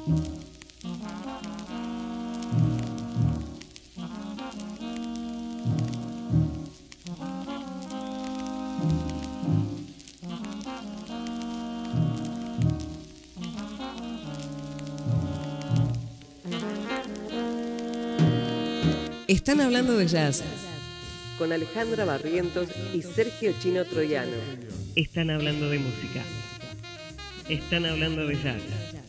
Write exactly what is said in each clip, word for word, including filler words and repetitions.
Están hablando de jazz con Alejandra Barrientos y Sergio Chino Troiano. Están hablando de música. Están hablando de jazz.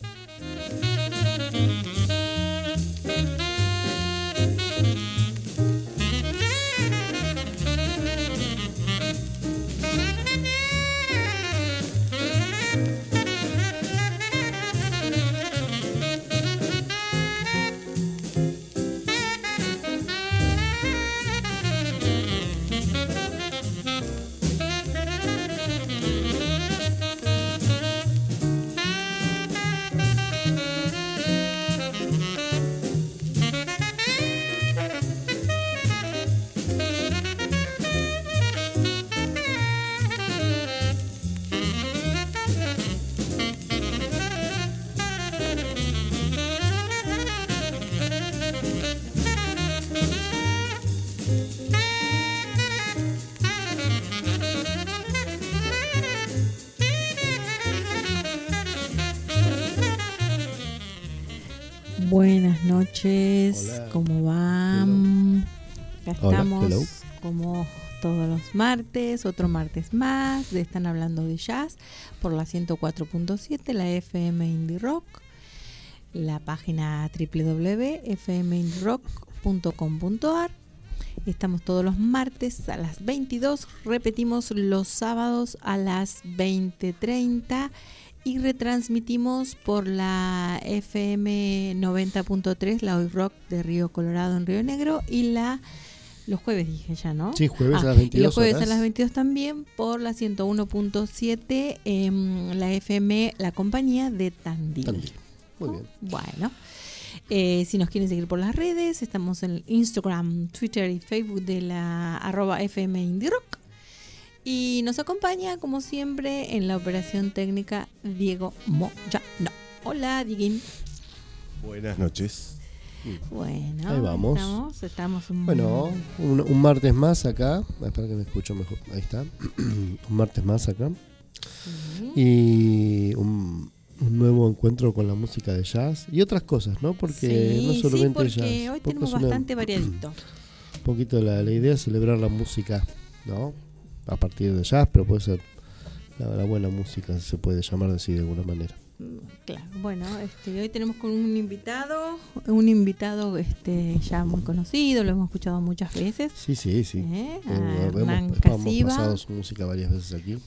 Buenas noches, hola. ¿Cómo van? Acá estamos Hola, hello. Como todos los martes, otro martes más, de Están Hablando de Jazz por la ciento cuatro punto siete, la F M Indie Rock, la página doble u doble u doble u punto f m indie rock punto com punto a r. Estamos todos los martes a las veintidós, repetimos los sábados a las veinte treinta y retransmitimos por la F M noventa punto tres, la Hoy Rock de Río Colorado en Río Negro, y la los jueves dije ya, ¿no? Sí, jueves ah, a las veintidós y los jueves horas. a las veintidós también por la ciento uno punto siete, eh, la F M La Compañía de Tandil. Tandil. Muy bien. Bueno, eh, si nos quieren seguir por las redes, estamos en Instagram, Twitter y Facebook de la arroba F M Indie Rock. Y nos acompaña, como siempre, en la operación técnica Diego Moyano. Hola, Dieguín. Buenas noches. Bueno, Ahí vamos. Estamos, estamos un... Bueno, un, un martes más acá. Espera que me escucho mejor. Ahí está. Un martes más acá. Sí. Y un, un nuevo encuentro con la música de jazz y otras cosas, ¿no? Porque sí, no solamente sí, porque jazz. hoy porque tenemos es una- bastante variadito. Un poquito la, la idea es celebrar la música, ¿no? A partir de jazz, pero puede ser la, la buena música, se puede llamar así de alguna manera. Claro, bueno, este, hoy tenemos con un invitado, un invitado este, ya muy conocido, lo hemos escuchado muchas veces. Sí, sí, sí. ¿Eh? Eh, A hemos, Hernán hemos Casiva. pasado su música varias veces aquí.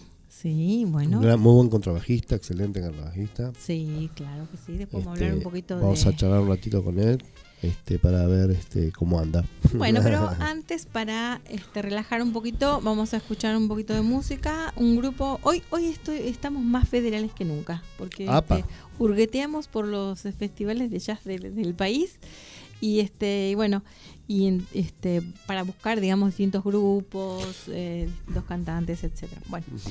Sí, bueno. Un gran, muy buen contrabajista, excelente contrabajista. Sí, claro que sí. Después vamos a Este, hablar un poquito vamos de... a charlar un ratito con él, este, para ver este cómo anda. Bueno, pero antes, para este, relajar un poquito, vamos a escuchar un poquito de música. Un grupo... Hoy hoy estoy, estamos más federales que nunca, porque Apa. este, hurgueteamos por los festivales de jazz del, del país. Y este y bueno, y en, este para buscar, digamos, distintos grupos, eh, distintos cantantes, etcétera. Bueno, Ujú.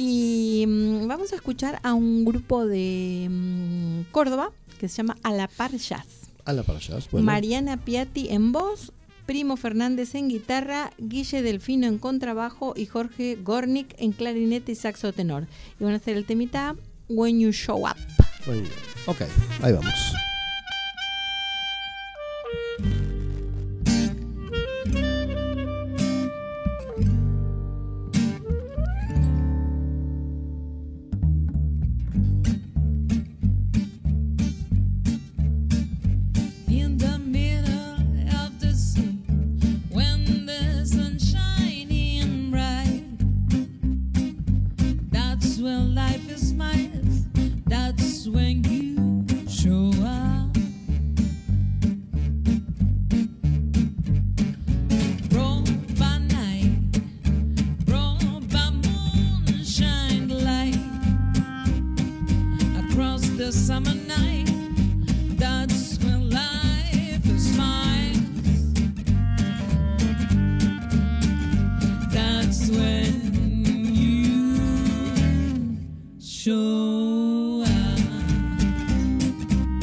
y mm, vamos a escuchar a un grupo de mm, Córdoba que se llama A la Par Jazz. A la para jazz, bueno. Mariana Piatti en voz, Primo Fernández en guitarra, Guille Delfino en contrabajo y Jorge Gornick en clarinete y saxo tenor. Y van a hacer el temita When You Show Up. Muy bien. Ok, ahí vamos. In the middle of the sea, when the sun's shining bright, that's when life is smiles. That's when you show up. Brought by night, brought by moonshine light, across the summer night. That's when life is mine. That's when you show up.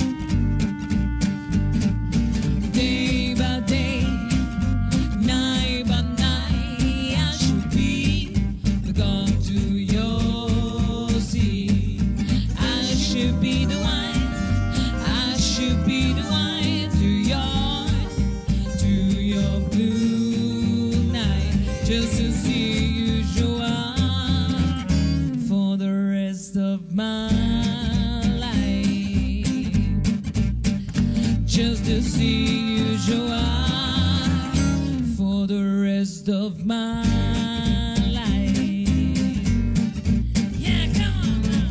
life, just to see you show up for the rest of my life. Yeah, come on now.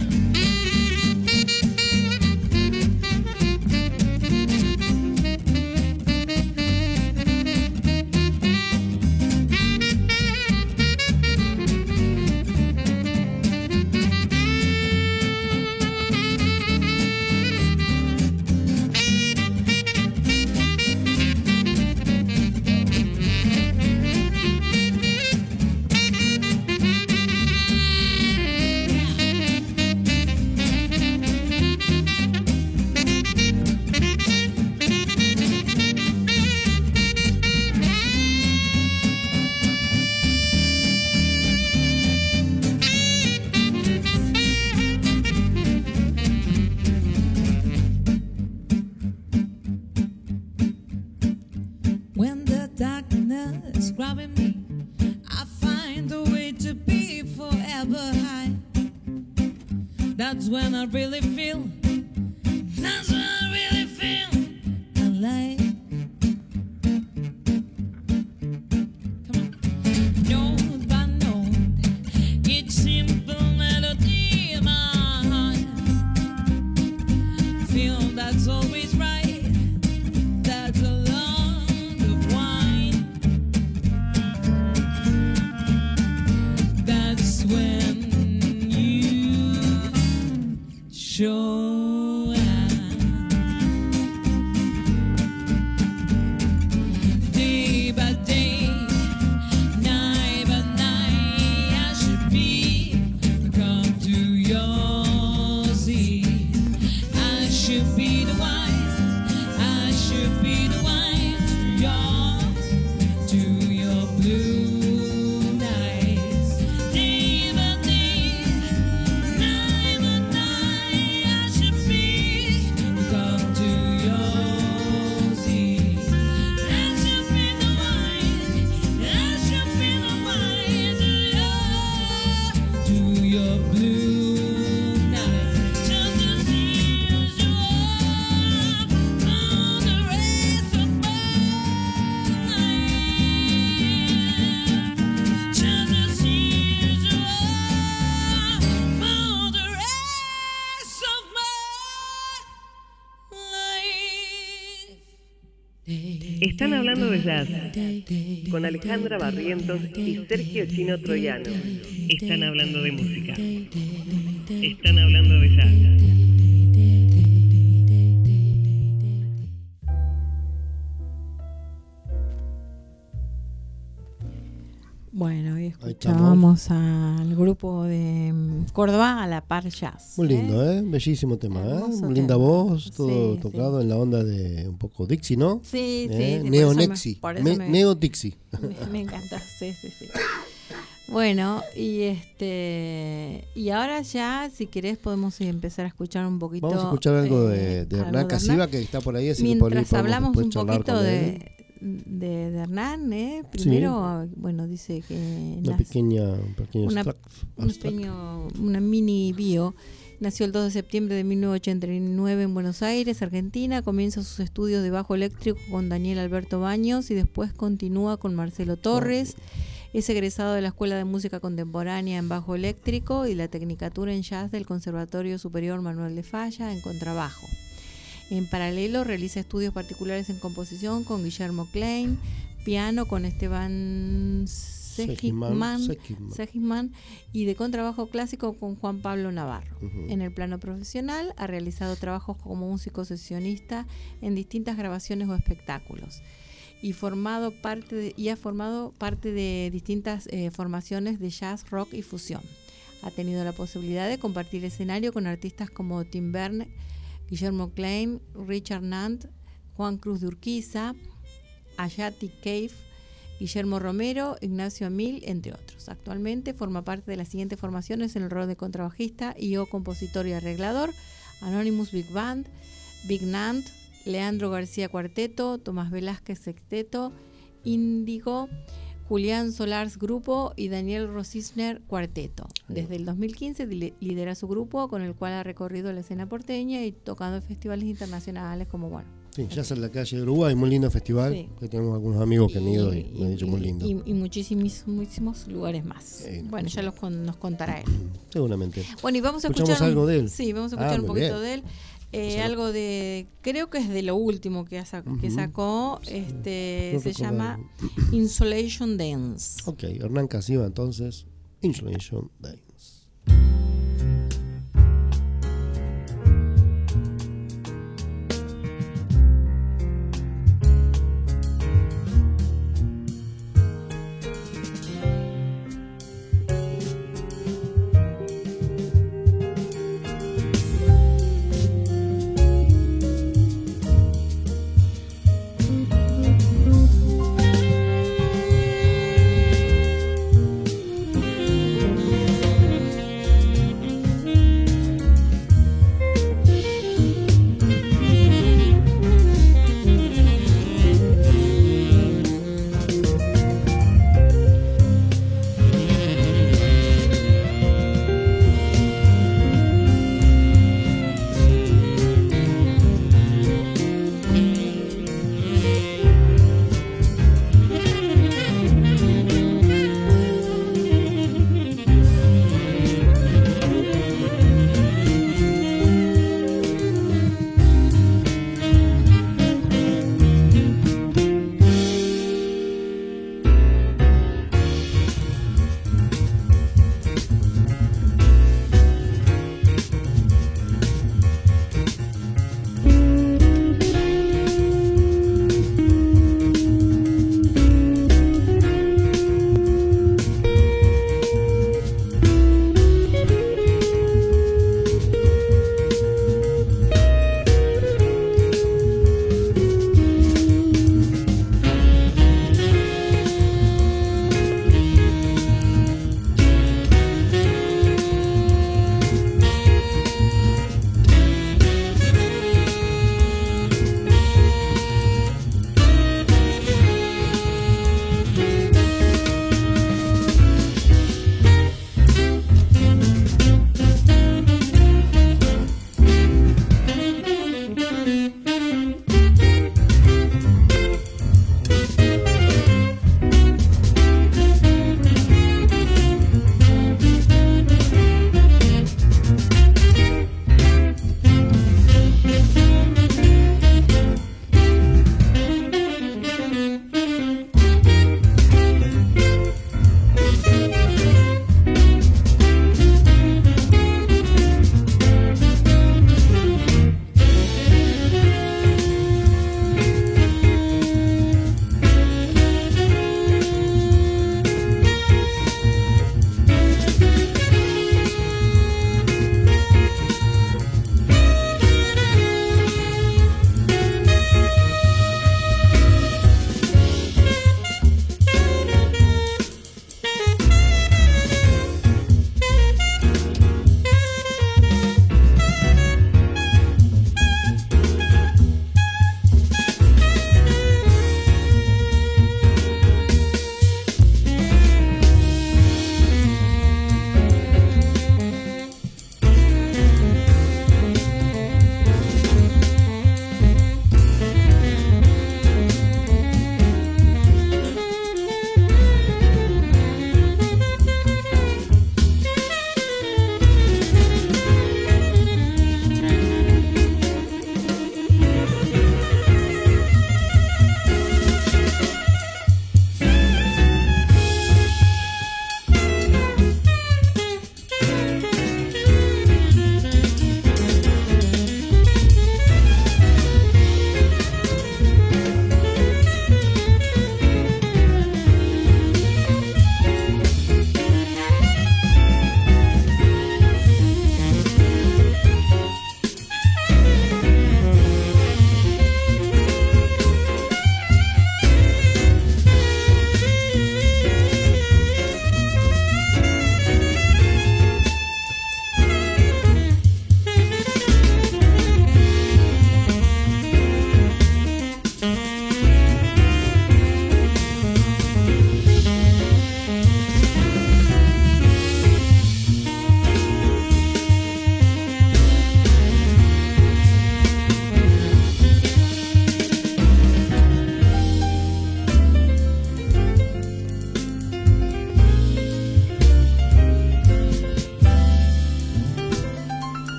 When the darkness grabbing me, I find a way to be forever high. That's when I really feel, that's when I really feel alive. Come on. Note by note, each simple melody in my heart. Feel that's always right. That's a lot of wine. That's when you show up. Day by day, night by night, I should be come to your seat. I should be the one. I should be the one to your, to your blue nights. Day by day, night by night, I should be come to your seat. I should be the one. I should be the one to your, to your blue nights. Just to see you show up for the rest of my life. Just to see you show up for the rest of my life. Están hablando de jazz con Alejandra Barrientos y Sergio Chino Troyano. Están hablando de música. Están hablando de jazz. Bueno, y estamos. escuchábamos al grupo de mm, Córdoba, a la par jazz. Muy lindo, ¿eh? Bellísimo tema, ¿eh? Hermoso Muy linda tema. voz, todo Sí, tocado en la onda de un poco Dixie, ¿no? Sí, sí, ¿Eh? sí, Neo por eso me- Nexi. por eso Me- me- Neo Dixie. Me, me encanta, sí, sí, sí. Bueno, y este y ahora ya, si querés, podemos empezar a escuchar un poquito. Vamos a escuchar algo eh, de, de algo Hernán Casiva, que está por ahí, así que por ahí Mientras podemos hablamos después un charlar poquito con él. de, de, de Hernán, ¿eh? Primero, bueno, dice que Una nace- pequeña, un pequeño una- abstract- un abstract. pequeño, una mini bio. Nació el dos de septiembre de mil novecientos ochenta y nueve en Buenos Aires, Argentina. Comienza sus estudios de bajo eléctrico con Daniel Alberto Baños y después continúa con Marcelo Torres. Es egresado de la Escuela de Música Contemporánea en bajo eléctrico y la Tecnicatura en Jazz del Conservatorio Superior Manuel de Falla en contrabajo. En paralelo realiza estudios particulares en composición con Guillermo Klein, piano con Esteban Seligman, Seligman. Seligman y de contrabajo clásico con Juan Pablo Navarro. Ujú. En el plano profesional ha realizado trabajos como músico sesionista en distintas grabaciones o espectáculos y formado parte de, y ha formado parte de distintas eh, formaciones de jazz, rock y fusión. Ha tenido la posibilidad de compartir escenario con artistas como Tim Berne, Guillermo Klein, Richard Nant, Juan Cruz de Urquiza, Ayati Cave, Guillermo Romero, Ignacio Amil, entre otros. Actualmente forma parte de las siguientes formaciones en el rol de contrabajista y o compositor y arreglador: Anonymous Big Band, Big Nant, Leandro García Cuarteto, Tomás Velázquez Sexteto, Índigo, Julián Solars Grupo y Daniel Rosisner Cuarteto. Desde el dos mil quince li- lidera su grupo, con el cual ha recorrido la escena porteña y tocado en festivales internacionales como, bueno... Sí, ya es en la calle de Uruguay, muy lindo festival, Sí. que tenemos algunos amigos que han ido y, me han dicho muy lindo. Y, y muchísimos, muchísimos lugares más. Sí, bueno, ya los con- nos contará él. Seguramente. Bueno, y vamos a ¿Escuchamos escuchar un- algo de él? Sí, vamos a Ah, escuchar un muy poquito bien. de él. Eh, Vamos a ver. algo de, creo que es de lo último que, ha sac- que Ujú. sacó, este, No se recuerdo. llama Insolation Dance. Ok, Hernán Casiva entonces, Insulation Dance. Thank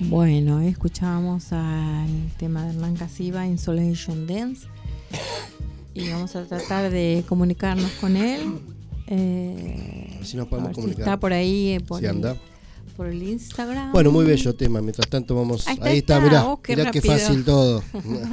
Bueno, ahí escuchábamos al tema de Hernán Casiva, Insolation Dance, y vamos a tratar de comunicarnos con él. Eh, A ver si nos a podemos ver si comunicar. está por ahí, eh, por, Si el, anda. por el Instagram. Bueno, muy bello tema. Mientras tanto vamos... Ahí está, Ahí está, está. mirá. Oh, qué mirá qué rápido. fácil todo.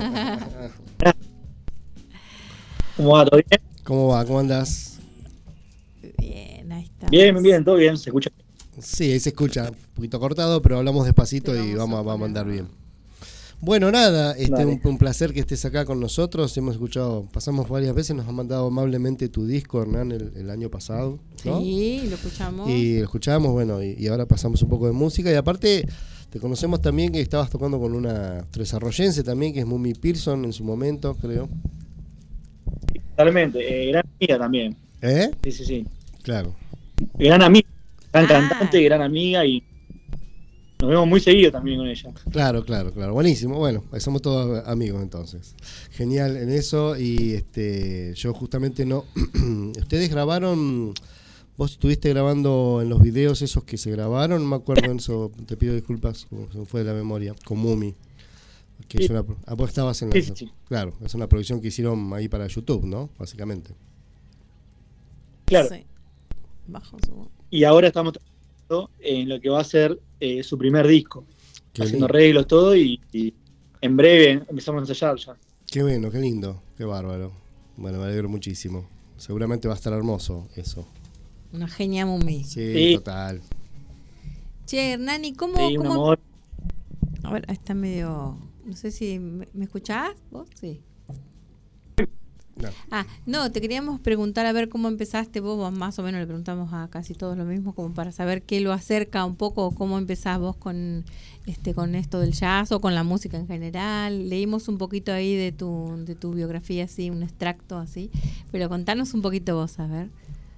¿Cómo va? ¿Todo bien? ¿Cómo va? ¿Cómo andás? Bien, ahí está. Bien, bien, todo bien, se escucha. Sí, ahí se escucha. Un poquito cortado, pero hablamos despacito Te y vamos vamos, a a- vamos a poner. andar bien. Bueno, nada, este, Dale. un, un placer que estés acá con nosotros. Hemos escuchado, pasamos varias veces, nos han mandado amablemente tu disco, Hernán, el, el año pasado, ¿no? Sí, lo escuchamos. Y lo escuchamos, bueno, y, y ahora pasamos un poco de música. Y aparte, te conocemos también que estabas tocando con una desarrollense también, que es Mumi Pearson en su momento, creo. Totalmente, eh, gran amiga también. ¿Eh? Sí, sí, sí. Claro. Gran amiga, gran Ah. cantante, gran amiga y nos vemos muy seguido también con ella. Claro, claro, claro. Buenísimo. Bueno, somos todos amigos entonces. Genial en eso. Y este, yo justamente no. Ustedes grabaron. Vos estuviste grabando en los videos esos que se grabaron. No me acuerdo en eso. Te pido disculpas. Se me fue de la memoria. Con Mumi. Que es Sí. una, ah, vos estabas en la. Sí, sí, sí. Claro, es una producción que hicieron ahí para YouTube, ¿no? Básicamente. Claro. Sí. Bajo su... Y ahora estamos trabajando en lo que va a ser eh, su primer disco, Qué haciendo lindo. arreglos, todo, y, y en breve empezamos a ensayar ya. Qué bueno, qué lindo. Qué bárbaro. Bueno, me alegro muchísimo. Seguramente va a estar hermoso eso. Una genia Mumi. Sí, Sí. total. Che, Hernani, ¿cómo, Sí, un cómo amor. A ver, está medio... No sé si... ¿Me, me escuchás vos? Sí. No. Ah, no, te queríamos preguntar a ver cómo empezaste vos, vos más o menos le preguntamos a casi todos lo mismo, como para saber qué lo acerca un poco, cómo empezás vos con este con esto del jazz o con la música en general. Leímos un poquito ahí de tu de tu biografía, así, un extracto así, pero contanos un poquito vos, a ver.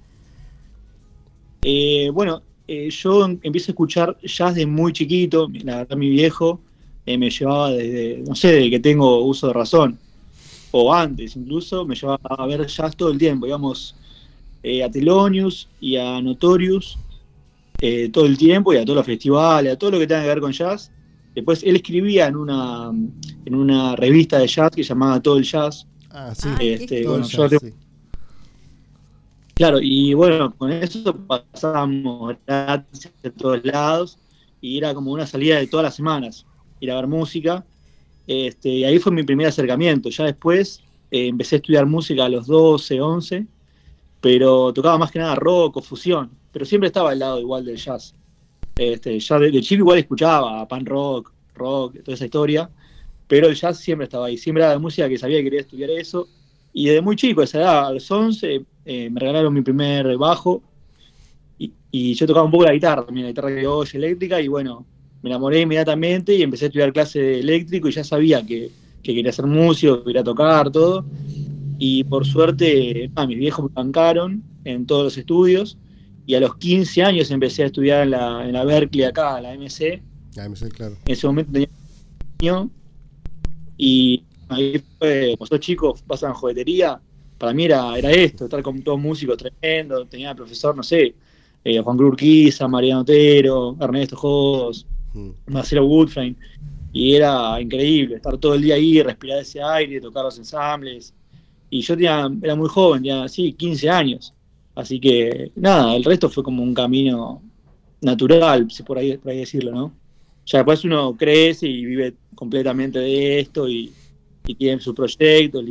Eh, bueno, eh, yo em- empiezo a escuchar jazz de muy chiquito. La verdad, mi viejo eh, me llevaba desde, no sé, desde que tengo uso de razón, o antes incluso, me llevaba a ver jazz todo el tiempo. Íbamos eh, a Thelonious y a Notorious eh, todo el tiempo, y a todos los festivales, a todo lo que tenga que ver con jazz. Después él escribía en una, en una revista de jazz que se llamaba Todo el Jazz. Ah, sí. Ah, qué Este, Todo el bueno, yo jazz, te- sí. Claro, y bueno, con eso pasábamos gratis de todos lados, y era como una salida de todas las semanas, ir a ver música. Este, y ahí fue mi primer acercamiento. Ya después eh, empecé a estudiar música a los doce, once, pero tocaba más que nada rock o fusión, pero siempre estaba al lado igual del jazz. Este, ya de, de chico igual escuchaba pan rock, rock, toda esa historia, pero el jazz siempre estaba ahí, siempre era la música que sabía que quería estudiar eso. Y desde muy chico, a esa edad, a los once, eh, me regalaron mi primer bajo, y, y yo tocaba un poco la guitarra también, la guitarra de olla eléctrica, y bueno, me enamoré inmediatamente y empecé a estudiar clase de eléctrico, y ya sabía que, que quería ser músico, que quería tocar, todo. Y por suerte, ah, mis viejos me bancaron en todos los estudios, y a los quince años empecé a estudiar en la, en la Berkeley acá, en la M C. Ah, me sé, claro. En ese momento tenía un año, y ahí fue, como sos chico, pasan juguetería. Para mí era, era esto, estar con todos músicos tremendos. Tenía profesor, no sé, eh, Juan Cruz Urquiza, Mariano Otero, Ernesto Jos, Mm. Marcelo Woodframe, y era increíble estar todo el día ahí, respirar ese aire, tocar los ensambles. Y yo tenía, era muy joven, tenía así quince años, así que nada, el resto fue como un camino natural, si por ahí, por ahí decirlo, ¿no? Ya después uno crece y vive completamente de esto, y, y tiene su proyecto,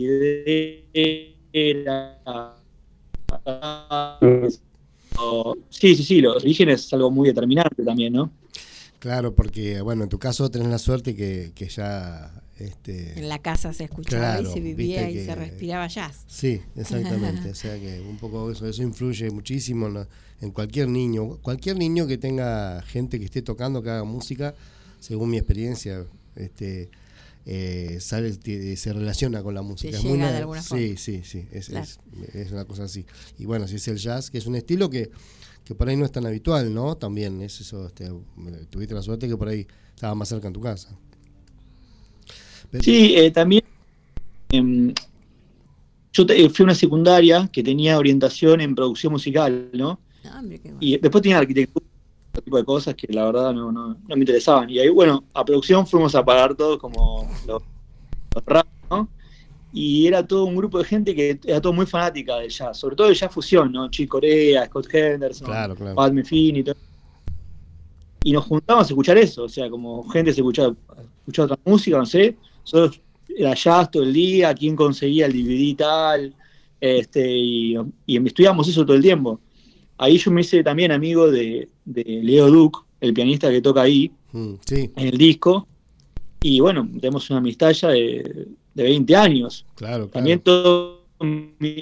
lidera. Sí, sí, sí, los orígenes es algo muy determinante también, ¿no? Claro, porque, bueno, en tu caso tenés la suerte que, que ya... Este, En la casa se escuchaba Claro, y se vivía viste y que- se respiraba jazz. sí, exactamente. O sea que un poco eso, eso influye muchísimo en, la- en cualquier niño. Cualquier niño que tenga gente que esté tocando, que haga música, según mi experiencia, este eh, sale, te- se relaciona con la música. Te Es muy llega de na- alguna sí, forma. sí, sí, es, Claro. es, es una cosa así. Y bueno, si es el jazz, que es un estilo que, que por ahí no es tan habitual, ¿no? También es eso, este, tuviste la suerte que por ahí estaba más cerca en tu casa. Pero- Sí, eh, también em, yo te- fui a una secundaria que tenía orientación en producción musical, ¿no? No, hombre, qué bueno. Y después tenía arquitectura, ese tipo de cosas que la verdad no, no, no me interesaban. Y ahí, bueno, a producción fuimos a parar todos como los, los rap, ¿no? Y era todo un grupo de gente que era todo muy fanática del jazz, sobre todo el jazz fusión, ¿no? Chick Corea, Scott Henderson, Claro, claro. Pat Metheny y todo. Y nos juntábamos a escuchar eso, o sea, como gente se escuchaba, escuchaba otra música, no sé, solo era jazz todo el día, quién conseguía el D V D y tal, este, y, y estudiamos eso todo el tiempo. Ahí yo me hice también amigo de, de Leo Duke, el pianista que toca ahí, Mm, sí, en el disco, y bueno, tenemos una amistad ya de, de veinte años. claro, claro. También todo mi-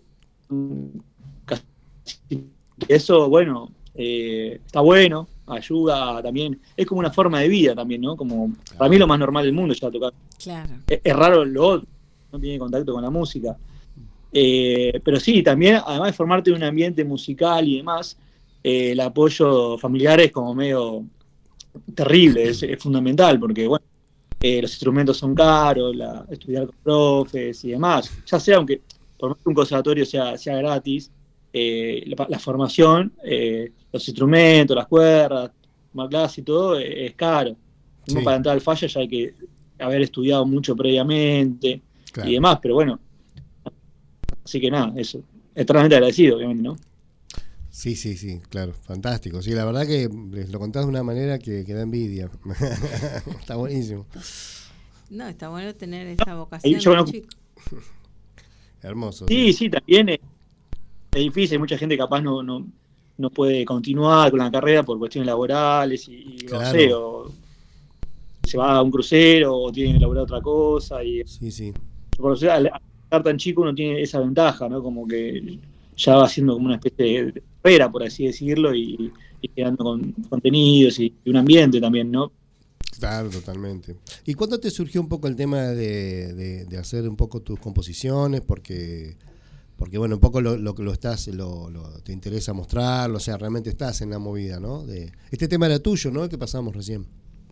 casi eso, bueno, eh, está bueno, ayuda también, es como una forma de vida también, ¿no? Como para mí lo más normal del mundo ya tocar. Claro. Es, es raro lo otro, no tiene contacto con la música. Eh, pero sí, también, además de formarte en un ambiente musical y demás, eh, el apoyo familiar es como medio terrible, es, es fundamental, porque bueno, eh, los instrumentos son caros, la, estudiar con profes y demás, ya sea, aunque por más que un conservatorio sea, sea gratis, eh, la, la formación, eh, los instrumentos, las cuerdas, más clase y todo, eh, es caro. Sí. Para entrar al falla ya hay que haber estudiado mucho previamente Claro. y demás, pero bueno, así que nada, eso, eternamente agradecido, obviamente, ¿no? Sí, sí, sí, claro, fantástico. Sí, la verdad que les lo contás de una manera que, que da envidia. Está buenísimo. No, está bueno tener esa vocación Ahí yo de no- chico. Hermoso. Sí, sí, también es, es difícil, hay mucha gente capaz no, no, no puede continuar con la carrera por cuestiones laborales y, y no Claro. sé, o se va a un crucero o tiene que laburar otra cosa y Sí, sí. por eso, al al estar tan chico uno tiene esa ventaja, ¿no? Como que ya va haciendo como una especie de carrera, por así decirlo, y, y creando con contenidos y, y un ambiente también, ¿no? Claro, totalmente. ¿Y cuándo te surgió un poco el tema de, de, de hacer un poco tus composiciones? Porque, porque bueno, un poco lo, lo que lo estás, lo, lo- te interesa mostrarlo, o sea, realmente estás en la movida, ¿no? De, este tema era tuyo, ¿no? El que pasamos recién.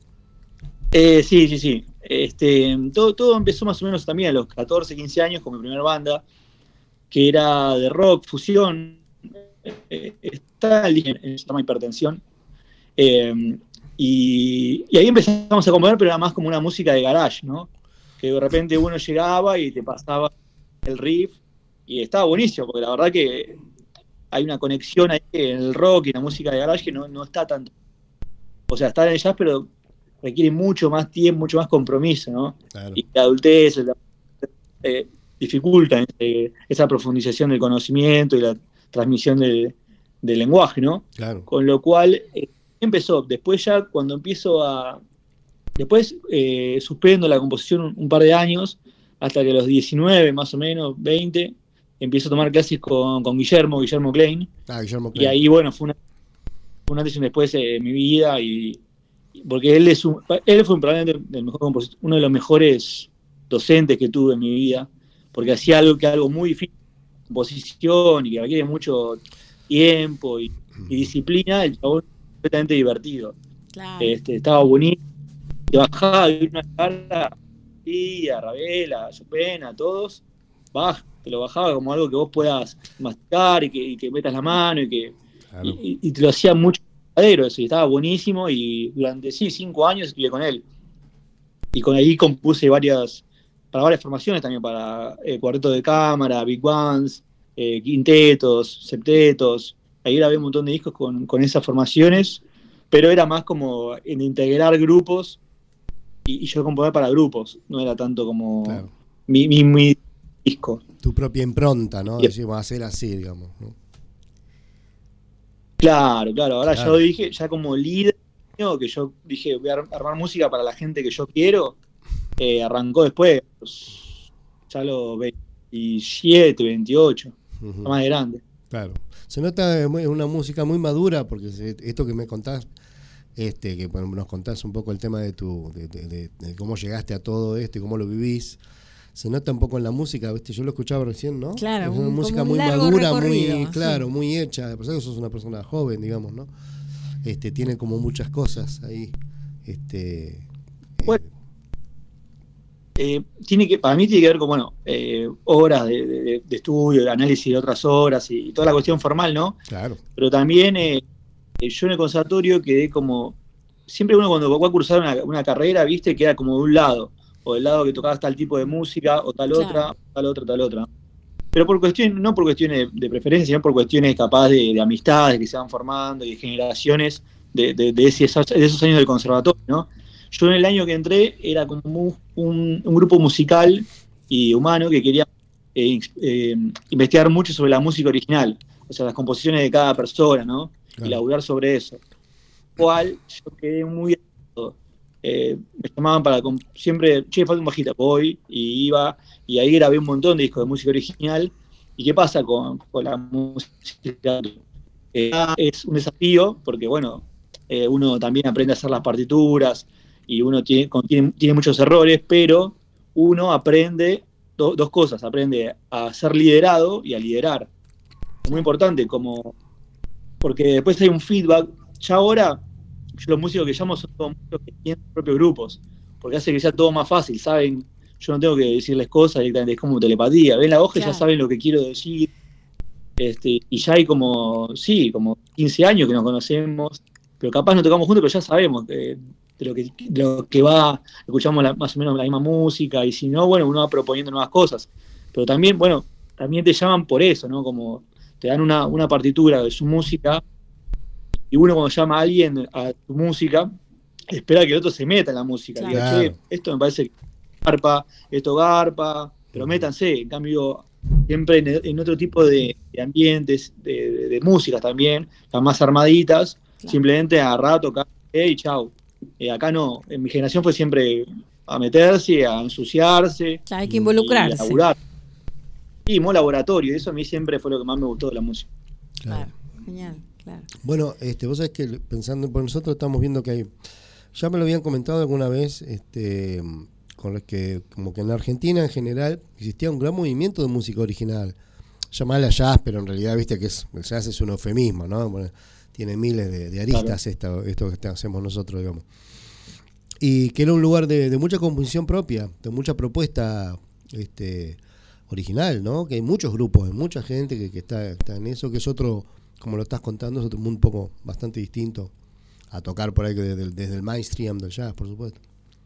Eh, sí, sí, sí. Este, todo, todo empezó más o menos también a los catorce, quince años con mi primera banda, que era de rock, fusión. Eh, está el disco, se llama Hipertensión. Eh, y, y ahí empezamos a componer, pero era más como una música de garage, ¿no? Que de repente uno llegaba y te pasaba el riff, y estaba buenísimo, porque la verdad que hay una conexión ahí en el rock y la música de garage que no, no está tanto. O sea, está en el jazz, pero requiere mucho más tiempo, mucho más compromiso, ¿no? Claro. Y la adultez la, eh, dificulta eh, esa profundización del conocimiento y la transmisión del, del lenguaje, ¿no? Claro. Con lo cual eh, empezó. Después ya cuando empiezo a... Después eh, suspendo la composición un, un par de años, hasta que a los diecinueve más o menos, veinte, empiezo a tomar clases con, con Guillermo, Guillermo Klein. Ah, Guillermo Y Klein. ahí, bueno, fue una, fue un antes y un después eh, en mi vida, y porque él es un, él fue probablemente el mejor compositor, uno de los mejores docentes que tuve en mi vida, porque hacía algo que algo muy difícil, composición, y que requiere mucho tiempo y, y disciplina. El chabón completamente divertido. Claro. Este, estaba bonito, te bajaba de una cara y a Ravel, a Chopin, a todos, baja, te lo bajaba como algo que vos puedas masticar y que, y que metas la mano y que Claro. y, y te lo hacía mucho verdadero eso, y estaba buenísimo, y durante sí, cinco años estuve con él. Y con ahí compuse varias, para varias formaciones también, para eh, cuarteto de cámara, big bands, eh, quintetos, septetos. Ahí grabé un montón de discos con, con esas formaciones, pero era más como en integrar grupos, y, y yo componer para grupos, no era tanto como Claro. mi, mi, mi disco. Tu propia impronta, ¿no? Yep. Decimos, hacer así, digamos, ¿no? Claro, claro, ahora Claro. yo dije, ya como líder, ¿no? Que yo dije, voy a ar- armar música para la gente que yo quiero, eh, arrancó después, pues, ya los veintisiete, veintiocho, Ujú. más de grande. Claro. Se nota eh, muy- una música muy madura, porque se- esto que me contás, este, que bueno, nos contás un poco el tema de tu, de, de- de- de cómo llegaste a todo esto y cómo lo vivís. Se nota un poco en la música, ¿viste? Yo lo escuchaba recién, ¿no? Claro, Es una un- música como un muy largo madura, recorrido, muy, sí. claro, muy hecha. Por eso que sos una persona joven, digamos, ¿no? Este, tiene como muchas cosas ahí. Este, Bueno, eh, tiene que, para mí tiene que ver con, bueno, eh, horas de, de- de estudio, de análisis de otras horas y toda la cuestión formal, ¿no? claro, Pero también eh, eh, yo en el conservatorio quedé como, siempre uno cuando va a cursar una, una carrera, viste, queda como de un lado, o del lado que tocaba tal tipo de música, o tal Claro. otra, tal otra, tal otra. Pero por cuestiones, no por cuestiones de preferencia, sino por cuestiones capaz de, de amistades que se van formando y de generaciones de, de, de, ese- de esos años del conservatorio, ¿no? Yo en el año que entré era como un, un- un grupo musical y humano que quería eh, ex- eh, investigar mucho sobre la música original, o sea, las composiciones de cada persona, ¿no? Claro. Y laburar sobre eso. Cual yo quedé muy atento. Eh, me llamaban para comp- siempre, che, falta un bajista, voy, y iba, y ahí grabé un montón de discos de música original. ¿Y qué pasa con, con la música? Eh, es un desafío, porque bueno, eh, uno también aprende a hacer las partituras, y uno tiene, con- tiene, tiene muchos errores, pero uno aprende do- dos cosas, aprende a ser liderado y a liderar. Es muy importante, como porque después hay un feedback. Ya ahora, yo los músicos que llamo son todos músicos que tienen sus propios grupos, porque hace que sea todo más fácil, ¿saben? Yo no tengo que decirles cosas directamente, es como telepatía. Ven la hoja y Claro. ya saben lo que quiero decir. Este, y ya hay como, sí, como quince años que nos conocemos, pero capaz no tocamos juntos, pero ya sabemos que, de, lo que, de lo que va, escuchamos la- más o menos la misma música, y si no, bueno, uno va proponiendo nuevas cosas. Pero también, bueno, también te llaman por eso, ¿no? Como te dan una, una partitura de su música, y uno cuando llama a alguien a tu música, espera que el otro se meta en la música. Claro. Diga, Claro. che, esto me parece que garpa, esto garpa, pero métanse. En cambio, siempre en, en otro tipo de, de ambientes, de, de, de músicas también, las más armaditas, Claro. simplemente agarrar, tocar, eh, y chau. Eh, acá no, en mi generación fue siempre a meterse, a ensuciarse, Ya hay que y a involucrarse. laburar. Y muy laboratorio, eso a mí siempre fue lo que más me gustó de la música. Claro, genial, claro. Bueno, este, vos sabés que pensando por nosotros estamos viendo que hay, ya me lo habían comentado alguna vez, este, con los que como que en Argentina en general existía un gran movimiento de música original, llamarla jazz, pero en realidad viste que es, el jazz es un eufemismo, ¿no? Bueno, tiene miles de, de aristas esto, esto que hacemos nosotros, digamos. Y que era un lugar de, de mucha composición propia, de mucha propuesta este, original, ¿no? Que hay muchos grupos, hay mucha gente que, que está, está en eso, que es otro, como lo estás contando, es otro mundo un poco bastante distinto a tocar por ahí desde, desde el mainstream del jazz, por supuesto.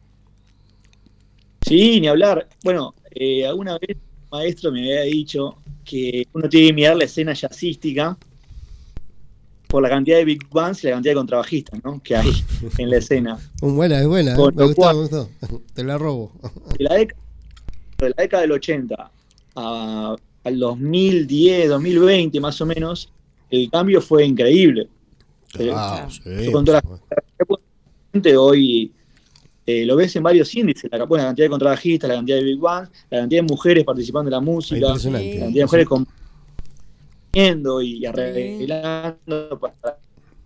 Sí, ni hablar. Bueno, eh, alguna vez un maestro me había dicho que uno tiene que mirar la escena jazzística por la cantidad de big bands y la cantidad de contrabajistas, ¿no?, que hay en la escena. Um, buena, es buena, ¿eh? Con Me lo gustó, cual- me gustó. Te la robo. De la década, de la década del ochenta a, al dos mil diez, dos mil veinte más o menos, el cambio fue increíble. Ah, sí, Yo con todas por las gente hoy eh, lo ves en varios índices, la, bueno, la cantidad de contrabajistas, la cantidad de big bands, la cantidad de mujeres participando en la música, la impresionante. cantidad de mujeres componiendo y arreglando para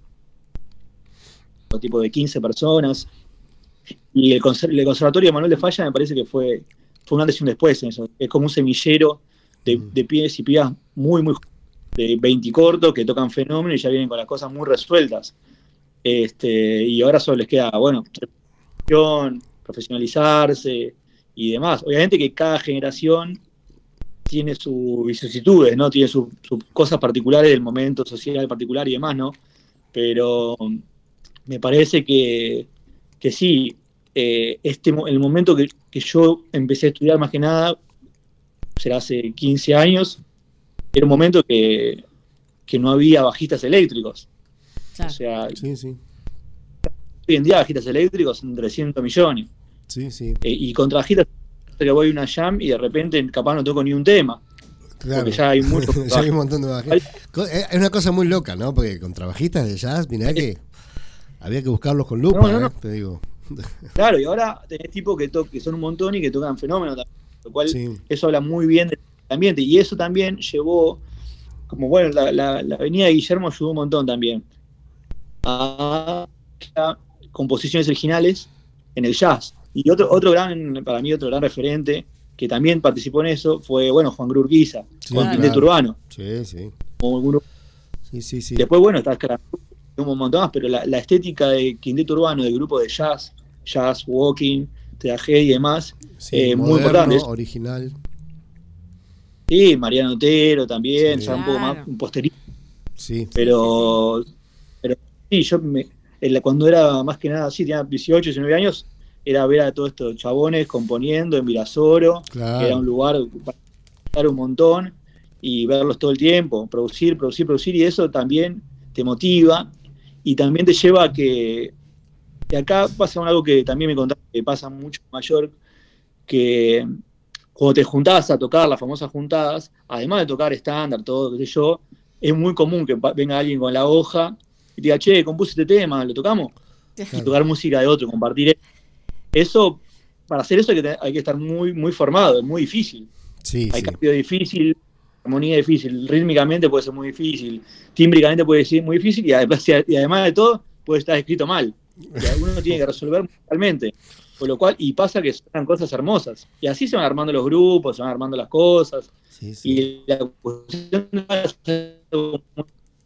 un tipo de quince personas. Y el, conser- el Conservatorio Manuel de Falla me parece que fue, fue un antes y un después en eso. Es como un semillero de, Mm. de pibes y pibas muy, muy de veinte cortos que tocan fenómeno y ya vienen con las cosas muy resueltas. Este, y ahora solo les queda, bueno, preparación, profesionalizarse y demás. Obviamente que cada generación tiene sus vicisitudes, ¿no? Tiene sus sus cosas particulares del momento social particular y demás, ¿no? Pero me parece que, que sí, eh, este, mo- el momento que, que yo empecé a estudiar más que nada, será hace quince años, era un momento que, que no había bajistas eléctricos. Claro. O sea, Sí, sí, hoy en día bajistas eléctricos son trescientos millones. sí, sí. Eh, y contra bajistas que voy a una jam y de repente capaz no toco ni un tema. Claro. Porque ya hay muchos. Ya hay un montón de bajistas. Co- Es es una cosa muy loca, ¿no? Porque con trabajistas de jazz, mirá que había que buscarlos con lupa, No, no, no. ¿eh? Te digo. Claro, y ahora tenés tipos que, to- que son un montón y que tocan fenómeno también, lo cual Sí. eso habla muy bien del ambiente. Y eso también llevó, como bueno, la, la, la avenida de Guillermo ayudó un montón también a, a composiciones originales en el jazz. Y otro, otro gran, para mí, otro gran referente que también participó en eso fue, bueno, Juan Cruz Urquiza, Sí, con claro. Quinteto Urbano. Sí, sí. O un grupo. Sí, sí, sí. Después, bueno, está Escaramuz, un montón más, pero la, la estética de Quinteto Urbano, del grupo de jazz, jazz, walking, T A G y demás, Sí, eh, muy moderno, importante. original. Sí, Mariano Otero también, Sí. ya un poco más Claro. un posterior, Sí. pero, pero sí, yo me, el- cuando era más que nada, sí, tenía dieciocho, diecinueve años, era ver a todos estos chabones componiendo en Virasoro, Claro. que era un lugar para estar un montón, y verlos todo el tiempo, producir, producir, producir, y eso también te motiva, y también te lleva a que, que acá pasa algo que también me contaron que pasa mucho en Mayor, que cuando te juntás a tocar las famosas juntadas, además de tocar estándar, todo, qué sé yo, es muy común que pa- venga alguien con la hoja y te diga, che, compuse este tema, ¿lo tocamos? Y Claro. tocar música de otro, compartir eso. Para hacer eso hay que, tener- hay que estar muy, muy formado, es muy difícil. Sí, Hay sí. cambio difícil, armonía difícil, rítmicamente puede ser muy difícil, tímbricamente puede ser muy difícil, y además, y además de todo puede estar escrito mal. Y alguno tiene que resolver musicalmente. Por lo cual, y pasa que son cosas hermosas. Y así se van armando los grupos, se van armando las cosas. Sí, sí. Y la cuestión de hacer algo muy-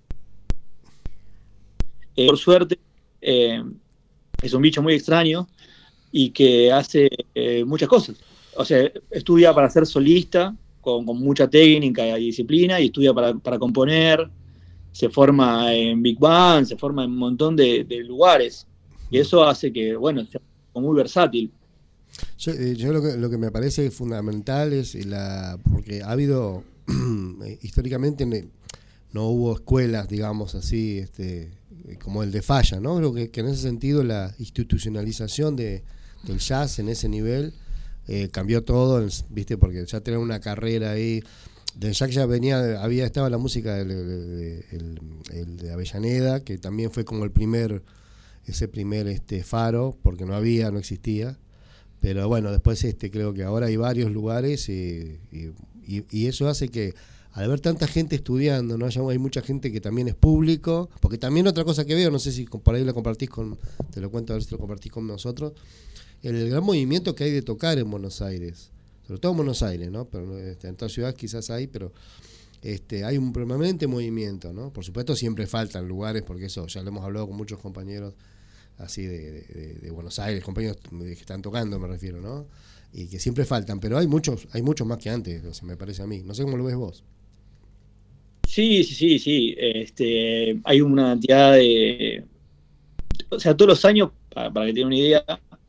eh, por suerte, eh, es un bicho muy extraño y que hace eh, muchas cosas. O sea, estudia para ser solista, con, con mucha técnica y disciplina, y estudia para, para componer, se forma en Big Band, se forma en un montón de, de lugares. Y eso hace que, bueno, sea muy versátil. Yo, eh, yo lo, que, lo que me parece fundamental es la. Porque ha habido. históricamente ne- no hubo escuelas, digamos así, este como el de Falla, ¿no? Creo que, que en ese sentido la institucionalización de, del jazz en ese nivel eh, cambió todo, ¿viste? Porque ya tener una carrera ahí. Del jazz ya venía, había estaba la música del, del- el, el de Avellaneda, que también fue como el primer, ese primer este faro, porque no había, no existía. Pero bueno, después este creo que ahora hay varios lugares y, y, y- y eso hace que al haber tanta gente estudiando, ¿no? Ya hay mucha gente que también es público, porque también otra cosa que veo, no sé si por ahí lo compartís con, te lo cuento a ver si lo compartís con nosotros, el gran movimiento que hay de tocar en Buenos Aires, sobre todo en Buenos Aires, ¿no? Pero este, en todas ciudades quizás hay, pero este, hay un permanente movimiento, ¿no? Por supuesto siempre faltan lugares, porque eso ya lo hemos hablado con muchos compañeros así de, de, de Buenos Aires, compañeros que están tocando me refiero, ¿no? Y que siempre faltan, pero hay muchos, hay muchos más que antes, o sea, me parece a mí. No sé cómo lo ves vos. Sí, sí, sí, sí. Este, hay una cantidad de... O sea, todos los años, para, para que tengan una idea,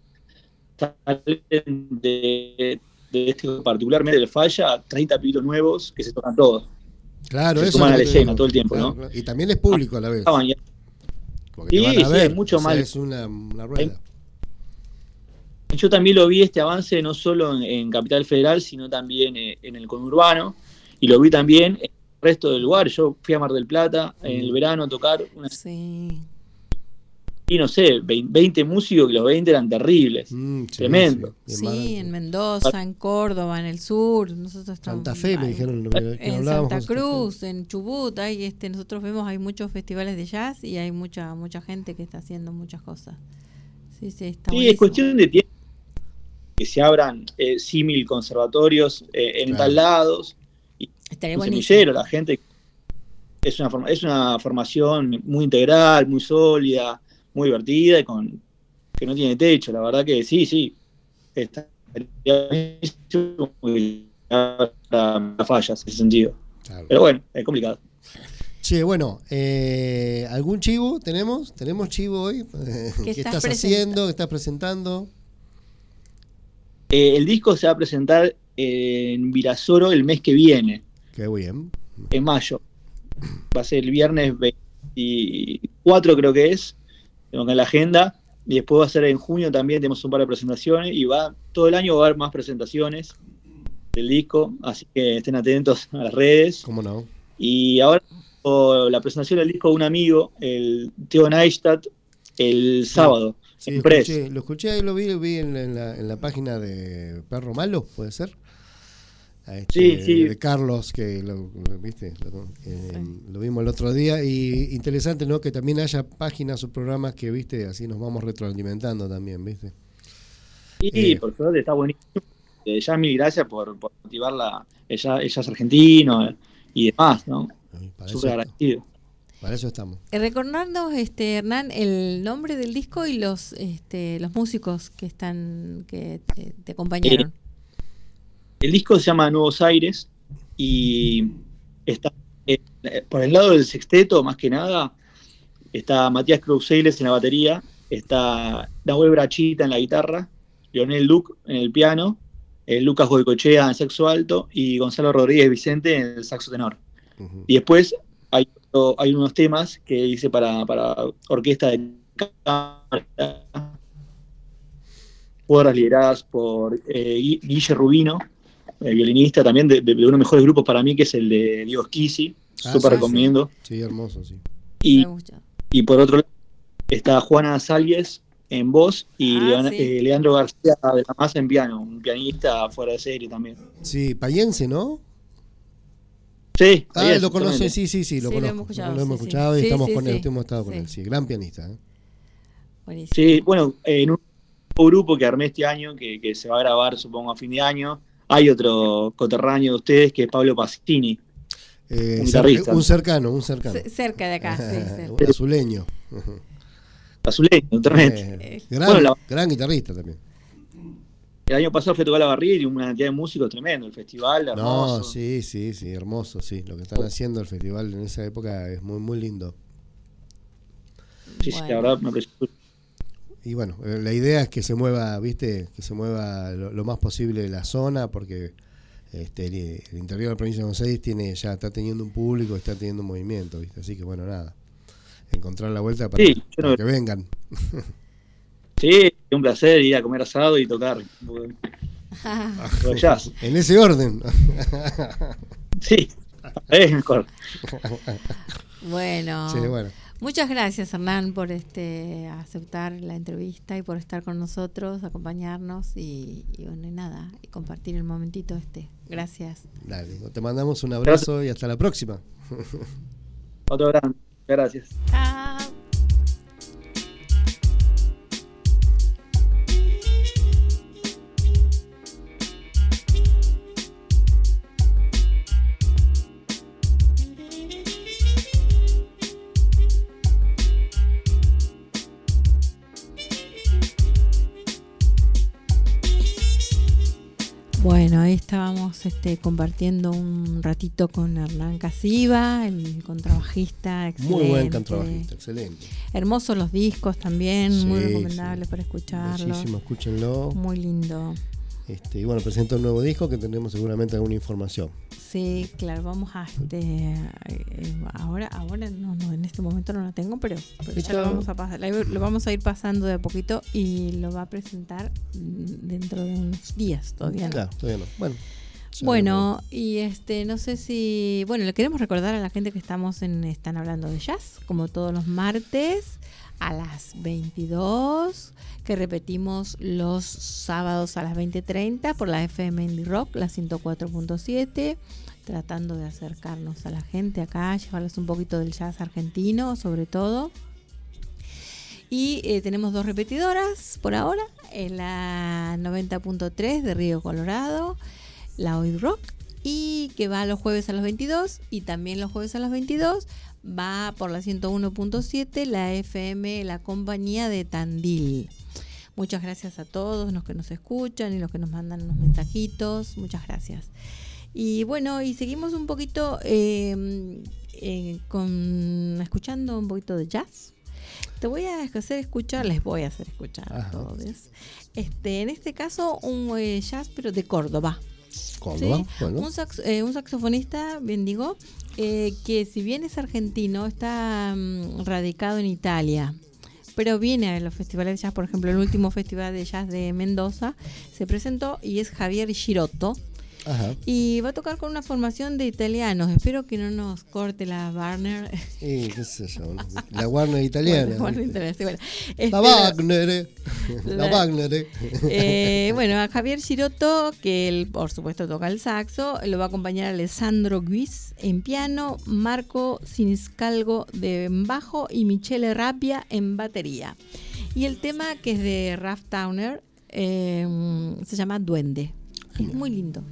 salen de, de este particularmente del Falla, treinta pibitos nuevos que se tocan todos. Claro, Se eso suman es lo a la que te escena digo. todo el tiempo, Claro, ¿no? claro. Y también es público a la vez. Estaban ya- Porque Sí, te van a sí, ver, es mucho o sea, más- es una, una rueda. Yo también lo vi este avance no solo en, en Capital Federal, sino también eh, en el conurbano, y lo vi también en el resto del lugar. Yo fui a Mar del Plata en el verano a tocar una, Sí. y no sé, veinte músicos, que los veinte eran terribles. Mm, sí, Tremendo. sí, Sí, bien en barato. Mendoza, en Córdoba, en el sur. Nosotros estamos Santa Fe me ahí. dijeron que En hablábamos Santa con Cruz, en Chubut, hay, este, nosotros vemos hay muchos festivales de jazz y hay mucha mucha gente que está haciendo muchas cosas. Sí, sí, está Sí, es buenísimo. cuestión de tiempo que se abran eh, símil conservatorios eh, en Claro. tal lados. Y Estaría un buenísimo. semillero, la gente es una forma, es una formación muy integral, muy sólida, muy divertida y con que no tiene techo. La verdad que sí, sí. Está para fallas en ese sentido. Claro. Pero bueno, es complicado. Che, bueno, eh, ¿algún chivo tenemos? ¿Tenemos chivo hoy? ¿Qué estás estás presenta- haciendo? ¿Qué estás presentando? Eh, el disco se va a presentar en Virasoro el mes que viene, Qué bien. en mayo. Va a ser el viernes veinticuatro, creo que es, tengo acá en la agenda, y después va a ser en junio también, tenemos un par de presentaciones, y va todo el año va a haber más presentaciones del disco, así que estén atentos a las redes. ¿Cómo no? Y ahora o la presentación del disco de un amigo, el Theo Neistat, el sábado, Sí, en lo Press. escuché, lo escuché y lo vi, lo vi en, la, en, la, en la página de Perro Malo, ¿puede ser? A este, Sí, sí. De Carlos, que lo, lo- ¿viste? Lo, eh, lo vimos el otro día. Y interesante, ¿no? Que también haya páginas o programas que, ¿viste? Así nos vamos retroalimentando también, ¿viste? Sí, Eh. por suerte está buenísimo. Eh, ya mil gracias por, por motivar la, el jazz el jazz argentino eh, y demás, ¿no? Ay, Para eso, Súper agradecido. para eso estamos. Eh, Recordarnos, este, Hernán, el nombre del disco y los este, los músicos que están que te, te acompañaron. El disco se llama Nuevos Aires y está eh, por el lado del sexteto, más que nada, está Matías Cruxeiles en la batería, está Nahuel Brachita en la guitarra, Leonel Duc en el piano, eh, Lucas Goicochea en saxo alto y Gonzalo Rodríguez Vicente en el saxo tenor. Ujú. Y después hay, hay unos temas que hice para, para orquesta de cámara, cuerdas lideradas por eh, Gui- Guille Rubino, el violinista también de, de- de uno de los mejores grupos para mí, que es el de Diego Schisi, Ah, súper sí, recomiendo. Sí, hermoso, sí. Y, Me gusta. y por otro lado está Juana Salgues en voz y Ah, Leona- sí. eh, Leandro García de la Maza en piano, un pianista fuera de serie también. Sí, payense, ¿no? Sí, Ah, ahí es, lo conoce, exactamente. sí, sí, sí, lo Sí, lo conozco. hemos escuchado, Lo hemos sí, sí. escuchado y Sí, estamos sí, con él, sí. hemos estado con Sí. él, sí, gran pianista. ¿eh? Buenísimo. Sí, bueno, en un grupo que armé este año, que, que se va a grabar supongo a fin de año, hay otro coterráneo de ustedes que es Pablo Pacini, Eh, Un cer- guitarrista. un cercano, un cercano. C- cerca de acá, sí, sí. Un azuleño. Ujú. azuleño, totalmente. Eh, gran, Bueno, la- gran guitarrista también. El año pasado fue a tocar la barriga y una cantidad de músicos tremendo, el festival, hermoso. No, sí, sí, sí, hermoso, sí. Lo que están haciendo el festival en esa época es muy, muy lindo. Sí, sí, Bueno. la verdad me pareció. Y bueno, eh, la idea es que se mueva, viste, que se mueva lo, lo más posible la zona, porque este, el, el interior de la provincia de Buenos Aires tiene, ya está teniendo un público, está teniendo un movimiento, viste. Así que bueno, nada, encontrar la vuelta para, Sí, yo para no- que vengan. Sí, un placer ir a comer asado y tocar. porque- porque jazz. En ese orden. Sí, es mejor. Bueno, Sí, bueno. muchas gracias Hernán por este aceptar la entrevista y por estar con nosotros, acompañarnos y, y bueno, y nada, y compartir el momentito este. Gracias. Dale, te mandamos un abrazo y hasta la próxima. Otro gran. Gracias. Chao. Bueno, ahí estábamos este, compartiendo un ratito con Hernán Casiva, el contrabajista, excelente. Muy buen contrabajista, excelente. Hermosos los discos también, muy Sí, recomendable sí. para escucharlos. Muchísimo, escúchenlo. Muy lindo. Este, y bueno, presenta un nuevo disco que tendremos seguramente alguna información. Sí, claro, vamos a este eh, ahora, ahora no, no, en este momento no la tengo, pero, pero ya Está- lo vamos a pasar, la- lo vamos a ir pasando de a poquito y lo va a presentar mm, dentro de unos días, todavía no. Claro, todavía no. Bueno, ya Bueno, y este, no sé si, bueno, le queremos recordar a la gente que estamos en Están Hablando de Jazz, como todos los martes a las veintidós, que repetimos los sábados a las veinte treinta por la F M Indie Rock, la ciento cuatro punto siete, tratando de acercarnos a la gente acá, llevarles un poquito del jazz argentino, sobre todo. Y eh, tenemos dos repetidoras por ahora, en la noventa punto tres de Río Colorado, la Oid Rock, y que va los jueves a las veintidós, y también los jueves a las veintidós va por la ciento uno punto siete la F M, la compañía de Tandil. Muchas gracias a todos los que nos escuchan y los que nos mandan unos mensajitos, muchas gracias. Y bueno, y seguimos un poquito eh, eh, con escuchando un poquito de jazz. Te voy a hacer escuchar, les voy a hacer escuchar a Ajá. todos. Este, en este caso, un eh, jazz, pero de Córdoba. Córdoba, Sí, bueno. un, sax- eh, un saxofonista, bien digo, eh, que si bien es argentino, está mm, radicado en Italia, pero viene a los festivales de jazz. Por ejemplo, el último festival de jazz de Mendoza se presentó y es Javier Girotto. Ajá. Y va a tocar con una formación de italianos. Espero que no nos corte la Warner. Y qué sé yo, la Warner italiana. Bueno, Warner italiana, sí, bueno. La Este, Wagner, eh. la la- Wagner. eh. Eh, bueno, a Javier Girotto, que él por supuesto toca el saxo, lo va a acompañar Alessandro Guis en piano, Marco Siniscalco de bajo y Michele Rabbia en batería. Y el tema, que es de Ralph Towner, eh, se llama Duende. Es muy lindo.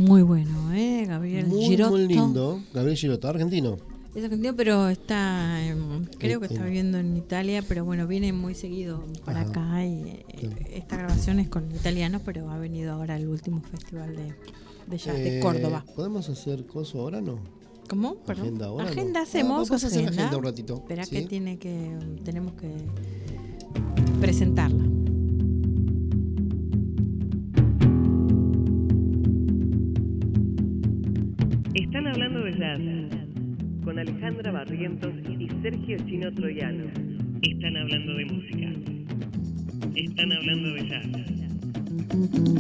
Muy bueno, ¿eh? Gabriel Muy, Girotto. muy lindo. Gabriel Girotto, argentino. Es argentino, pero está, em, creo que En- está en- viviendo en Italia, pero bueno, viene muy seguido para Ajá. acá y eh, Claro. esta grabación es con italianos, pero ha venido ahora al último festival de, de jazz de Eh, Córdoba. ¿Podemos hacer coso ahora no? ¿Cómo? Perdón. Agenda ahora, Agenda ¿no? hacemos. Ah, vamos a hacer agenda. agenda un ratito, Espera ¿sí? que tiene que tenemos que presentarla. Están hablando de jazz con Alejandra Barrientos y Sergio Chino Troyano. Están hablando de música. Están hablando de jazz.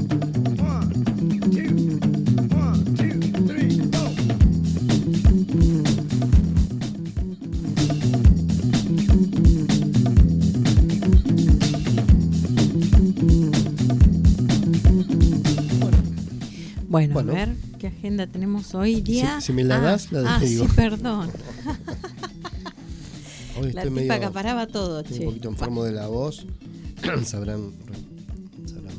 Bueno, Bueno. a ver qué agenda tenemos hoy día. Si- si me la Ah, das, la ah, digo. sí, perdón. Hoy La estoy tipa medio, acaparaba todo, estoy che. un poquito enfermo de la voz. sabrán, sabrán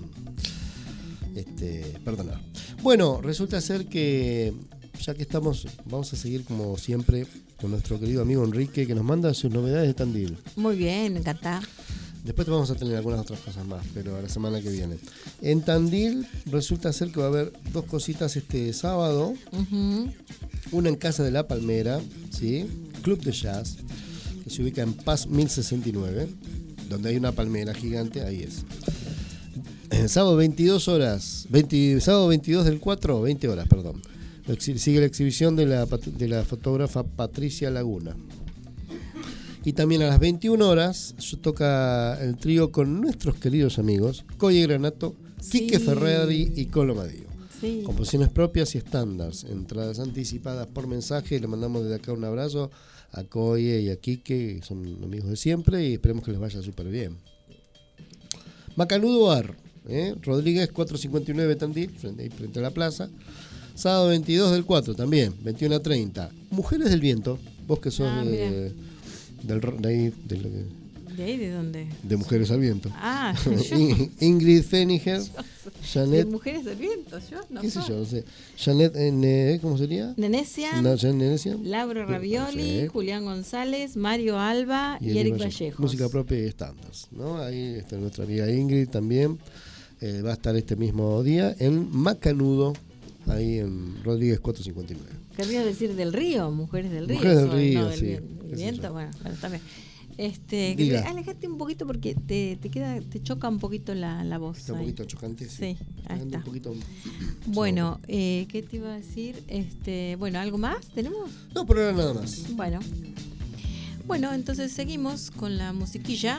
este, perdonar. Bueno, resulta ser que ya que estamos, vamos a seguir como siempre con nuestro querido amigo Enrique, que nos manda sus novedades de Tandil. Muy bien, encantado. Después vamos a tener algunas otras cosas más, pero a la semana que viene. En Tandil resulta ser que va a haber dos cositas este sábado. Ujú. Una en Casa de la Palmera, ¿sí? Club de Jazz, que se ubica en Paz mil sesenta y nueve, donde hay una palmera gigante, ahí es. Eh, sábado veintidós horas, veinte, sábado veintidós del cuatro, veinte horas, perdón. Exhi- Sigue la exhibición de la, pat- de la fotógrafa Patricia Laguna. Y también a las veintiuna horas yo toca el trío con nuestros queridos amigos Coye Granato, Sí. Quique Ferrari y Colo Madío. Sí. Composiciones propias y estándares, entradas anticipadas por mensaje. Le mandamos desde acá un abrazo a Coye y a Quique, que son amigos de siempre, y esperemos que les vaya súper bien. Macanudo Bar, ¿eh? Rodríguez cuatrocientos cincuenta y nueve Tandil, frente, ahí frente a la plaza. Sábado veintidós del cuatro también, veintiuno a treinta. Mujeres del Viento, vos que sos Ah, de, del, ro- de, ahí, de, lo que- ¿De ahí de dónde? de Mujeres al Viento. Ah, yo. In- Ingrid Feniger, De Janet, Mujeres del Viento, yo no qué sé soy. yo, no sé. Janet, eh, ¿cómo sería? Nenesian, No, Janet Nenesian. Lauro Ravioli, Sí. Julián González, Mario Alba y, Eric Vallejos. Música propia y estándares, ¿no? Ahí está nuestra amiga Ingrid también. Eh, va a estar este mismo día en Macanudo, ahí en Rodríguez cuatrocientos cincuenta y nueve. Querría decir del río, Mujeres del Río. Mujeres del soy, Río, no, del sí, vien- qué del sé viento, yo. bueno, bueno, también. Este, Diga. que- alejate un poquito porque te, te queda, te choca un poquito la, la voz. Está un ahí. poquito chocante. Sí, ahí Anda está. Un poquito... Bueno, eh, ¿qué te iba a decir? Este, bueno, ¿algo más tenemos? No, por ahora nada más. Bueno. Bueno, entonces seguimos con la musiquilla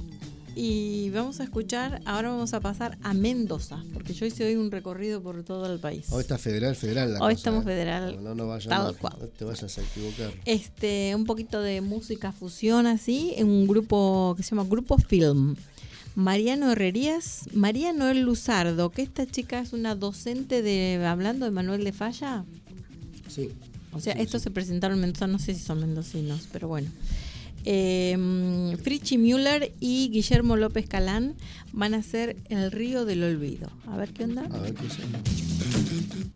y vamos a escuchar, ahora vamos a pasar a Mendoza, porque yo hice hoy un recorrido por todo el país. Hoy está federal, federal la Hoy cosa, estamos ¿eh? federal, No, no, no vayas, tal no, cual. no te vayas a equivocar. Este, un poquito de música fusión así, en un grupo que se llama Grupo Film. Mariano Herrerías, María Noel Luzardo, que esta chica es una docente de, hablando de Manuel de Falla. Sí. O sea, Sí, estos sí. se presentaron en Mendoza, no sé si son mendocinos, pero bueno. Eh, Frichi Müller y Guillermo López Calán van a hacer El Río del Olvido. A ver qué onda. A ver qué es.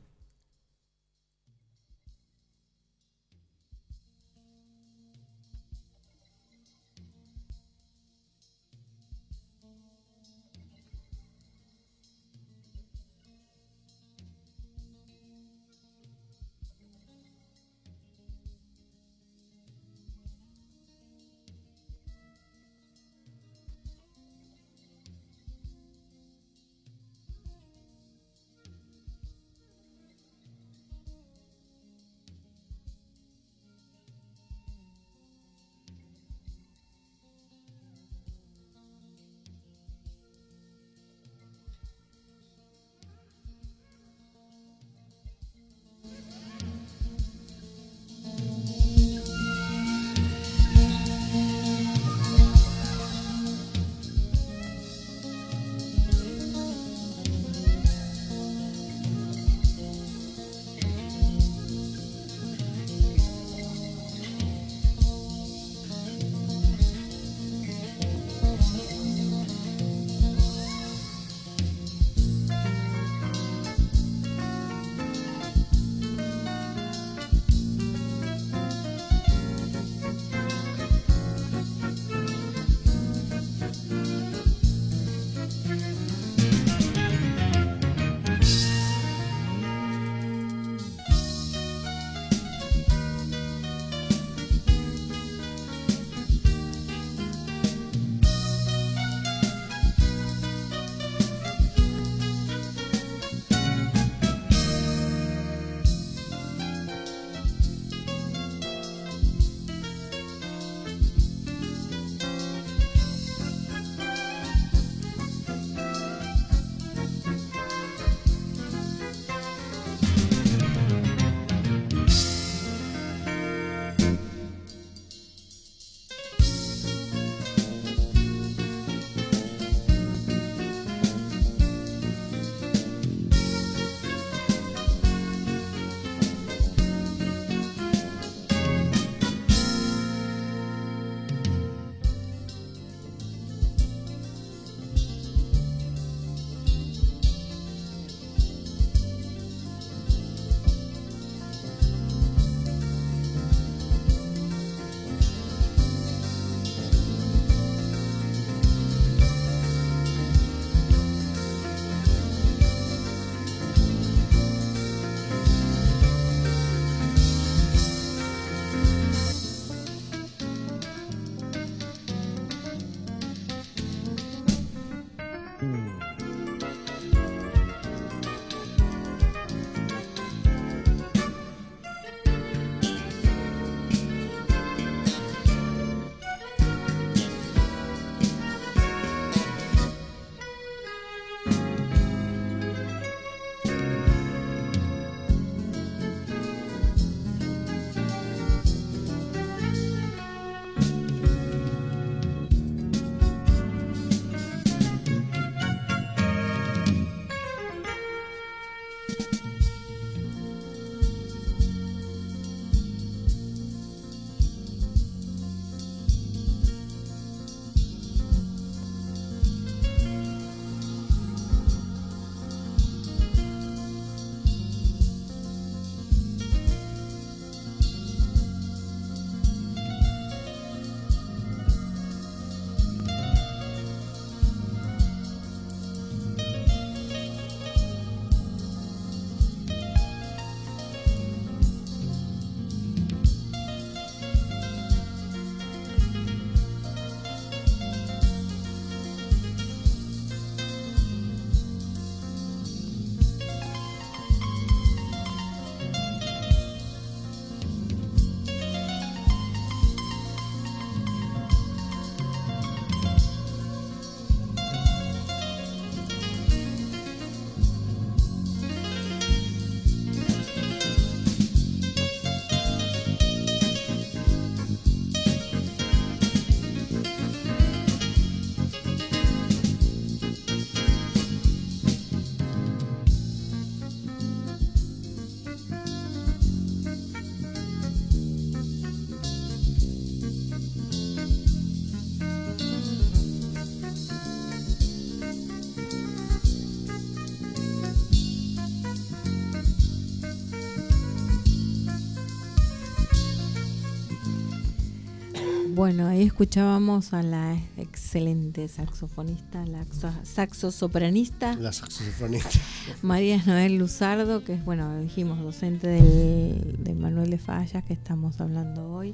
Bueno, ahí escuchábamos a la excelente saxofonista, la saxo- saxosopranista La saxofonista. María Noel Luzardo, que es, bueno, dijimos, docente del, de Manuel de Fallas, que estamos hablando hoy.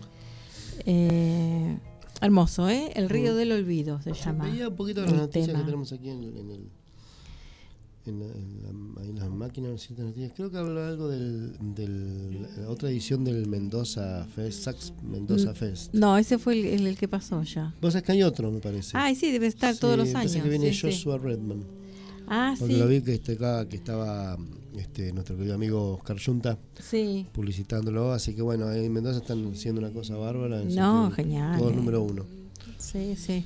Eh, hermoso, ¿eh? El río Mm. del olvido se llama. Veía un poquito de las el noticias tema. que tenemos aquí en, en el. En, la, en, la, ahí en las máquinas, en ciertas noticias. Creo que habla algo del, del la otra edición del Mendoza Fest, Sax Mendoza Mm, Fest. No, ese fue el, el- el que pasó ya. Vos sabés que hay otro, me parece. Ay, sí, debe estar Sí, todos los me parece años. que viene sí, sí. Joshua Redman. Ah, Porque sí. lo vi que, este, acá, que estaba este, nuestro querido amigo Oscar Junta Sí. publicitándolo. Así que bueno, ahí en Mendoza están haciendo una cosa bárbara. así No, que genial. Todo eh. número uno. Sí, sí.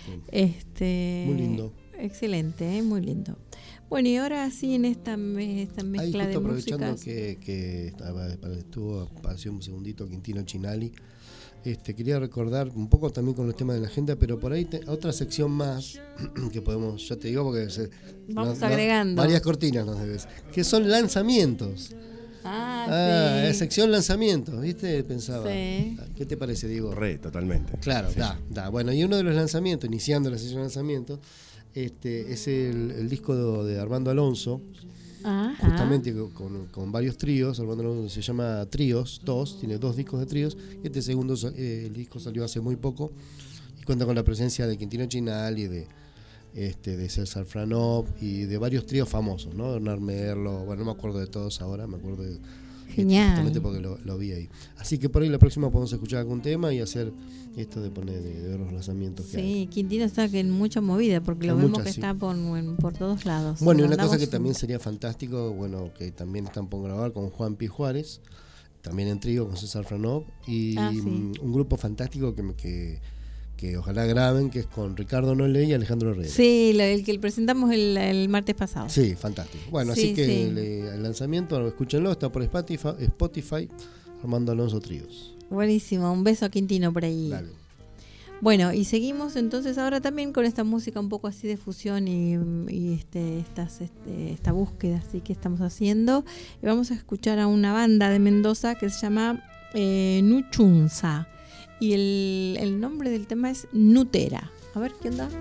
Este, Muy lindo. Excelente, ¿eh? Muy lindo. Bueno, y ahora sí, en esta, me- esta Ahí mezcla justo de aprovechando músicas. que, que estaba, estuvo, apareció un segundito Quintino Chinali, este, quería recordar un poco también con los temas de la agenda, pero por ahí te- otra sección más que podemos, yo te digo porque se- Vamos nos- nos- agregando. varias cortinas nos debes, que son lanzamientos. Ah, Ah, sí. es sección lanzamientos, ¿viste? Pensaba. Sí. ¿Qué te parece, Diego? Re, totalmente. Claro, da, da. Bueno, y uno de los lanzamientos, iniciando la sesión de lanzamientos, este, es el, el disco de, de Armando Alonso, Ajá. justamente con, con varios tríos. Armando Alonso se llama Tríos, dos, tiene dos discos de tríos. Este segundo, eh, el disco salió hace muy poco y cuenta con la presencia de Quintino Chinali, de, este, de César Franov y de varios tríos famosos, ¿no? Bernard Merlo, bueno, no me acuerdo de todos ahora, me acuerdo de... Genial. Justamente porque lo, lo vi ahí. Así que por ahí la próxima podemos escuchar algún tema y hacer esto de poner de, de ver los lanzamientos que hay. Sí, Quintino está que en mucha movida, porque lo En vemos muchas, que sí. está por, en- por todos lados. Bueno, y una Mandamos cosa que un- también sería fantástico, bueno, que también están por grabar con Juan Pi Juárez, también en trío con César Franov, y Ah, sí. mm, un grupo fantástico que, me- que, que ojalá graben, que es con Ricardo Nole y Alejandro Herrera. Sí, lo- el que presentamos el, el martes pasado. Sí, fantástico. Bueno, Sí, así que sí. le- el lanzamiento, escúchenlo, está por Spotify, Spotify Armando Alonso Tríos. Buenísimo, un beso a Quintino por ahí. Dale. Bueno, y seguimos entonces ahora también con esta música un poco así de fusión y, y este, estas, este, esta búsqueda así que estamos haciendo. Y vamos a escuchar a una banda de Mendoza que se llama eh, Nuchunza. Y el, el nombre del tema es Nutera. A ver, ¿qué onda?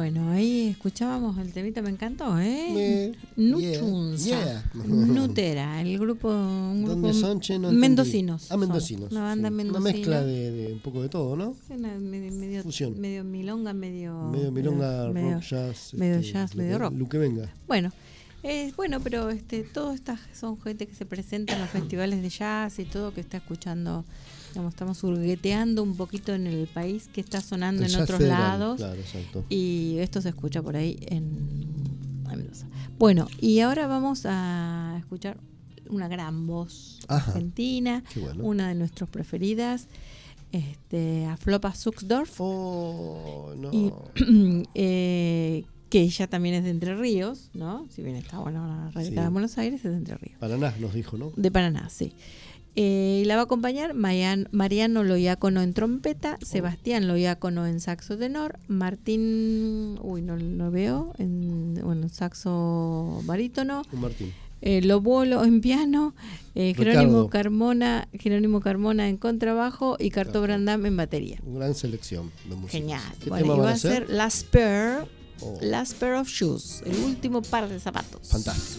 Bueno, ahí escuchábamos el temita, me encantó, ¿eh? Me- Nutunza. yeah, yeah. Nutera, el grupo, un grupo ¿Dónde son, che? No entendí. mendocinos. Ah, mendocinos. son, Una banda sí. mendocina. Una mezcla de, de un poco de todo, ¿no? Una medio, medio, Fusión. medio milonga, medio... Medio milonga, medio- rock, jazz. medio este, jazz, lo medio que- rock. Lo que venga. Bueno, eh, bueno, pero este, todas estas son gente que se presenta en los festivales de jazz y todo, que está escuchando, digamos, estamos hurgueteando un poquito en el país, que está sonando El en jazz otros federal, lados. Claro, exacto. Y esto se escucha por ahí en, en Mendoza. Bueno, y ahora vamos a escuchar una gran voz Ajá. argentina, Qué bueno. una de nuestras preferidas, este, a Flopa Zuxdorf, Oh, no. y, eh, que ella también es de Entre Ríos, ¿no? Si bien está bueno, radicada Sí. en Buenos Aires, es de Entre Ríos. Paraná nos dijo, ¿no? De Paraná, sí. Eh, y la va a acompañar Marian- Mariano Loiácono en trompeta, Oh. Sebastián Loiácono en saxo tenor, Martín, uy, no lo veo, en bueno, saxo barítono, Un Martín. eh, Lobolo en piano, eh, Ricardo. Jerónimo Carmona, Jerónimo Carmona en contrabajo y Carto Claro. Brandam en batería. Una gran selección de música. Genial. ¿Qué Bueno, tema y van va a ser Last Pair, Oh, Last Pair of Shoes, el último par de zapatos. fantástico.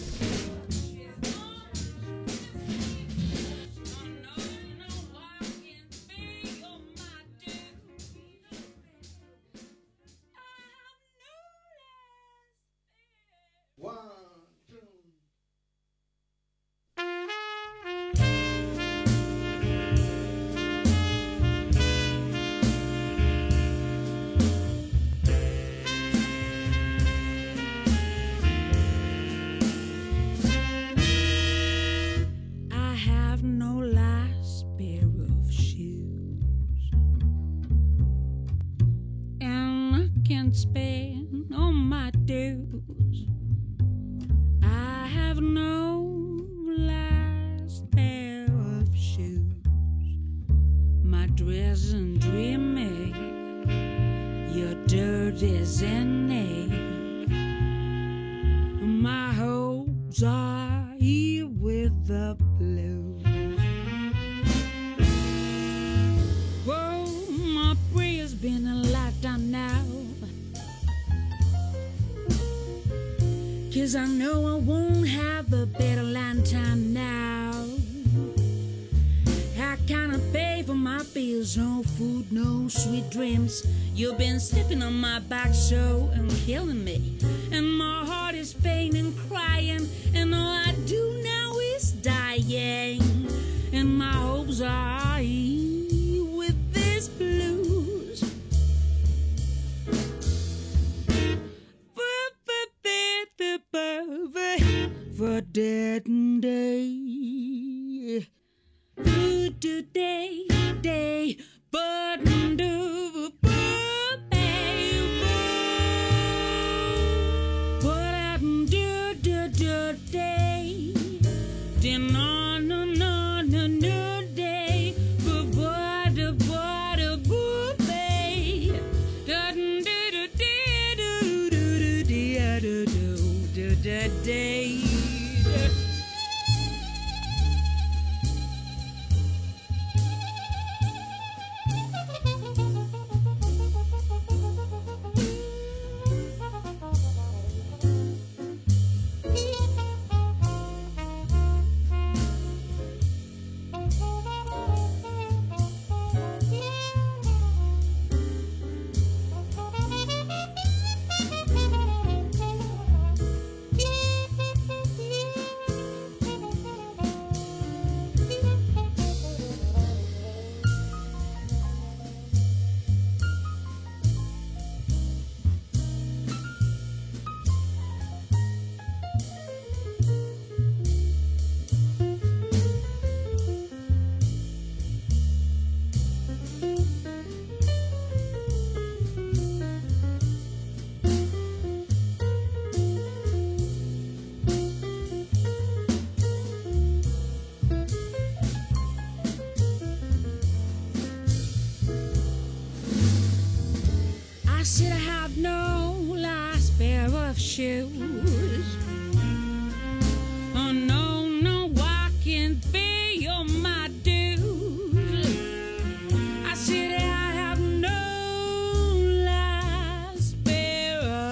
I have no last pair of shoes, and I can't spend all my dues. I have no last pair of shoes. My dress and dreaming, your dirt is in it. My hopes are here with the blues. Whoa, my prayer's been a lifetime now. 'Cause I know I won't have a better lifetime now. I kinda pay for my bills, no food, no sweet dreams. You've been stepping on my back so and killing me. And my heart is pain and crying, and all I do now is dying. And my hopes are with this blues. For dead day. Do do day day, but do but do do do day. Then no no no no no day, but but but but day. Do do do do do do do do do day. I said I have no last pair of shoes. Oh no, no, I can't pay all my dues. I said I have no last pair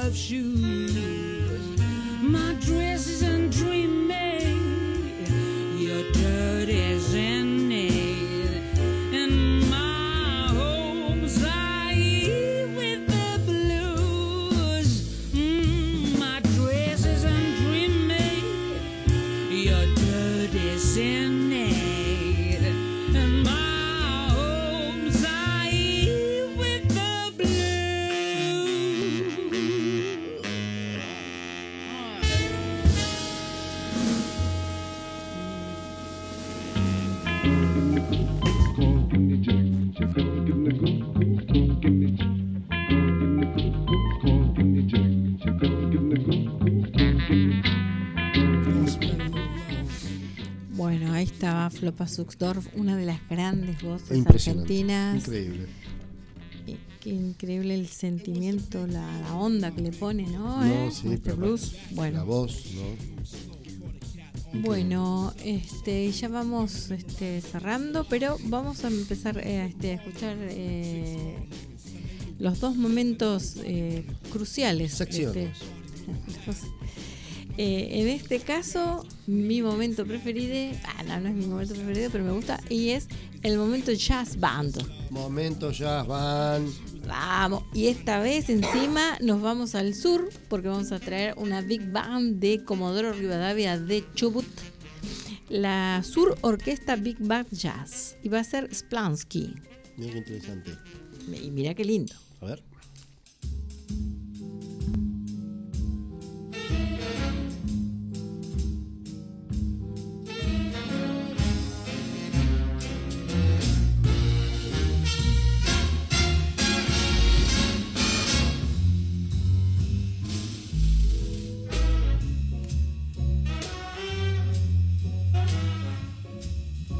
a Flopa Zuxdorf, una de las grandes voces Impresionante. argentinas. Increíble. Eh, Qué increíble el sentimiento, la, la onda que le pone, ¿no? No, ¿Eh? sí, Este pero blues. La Bueno, voz, ¿no? bueno, este, ya vamos este, cerrando, pero vamos a empezar eh, este, a escuchar eh, los dos momentos eh, cruciales. Secciones. Este, los- eh, en este caso, mi momento preferido, ah, no, no es mi momento preferido, pero me gusta, y es el momento jazz band. Momento jazz van. Vamos, y esta vez encima nos vamos al sur porque vamos a traer una big band de Comodoro Rivadavia de Chubut, la Sur Orquesta Big Band Jazz, y va a ser Splansky. Mira qué interesante. Y mira qué lindo. A ver.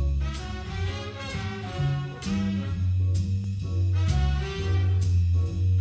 Thank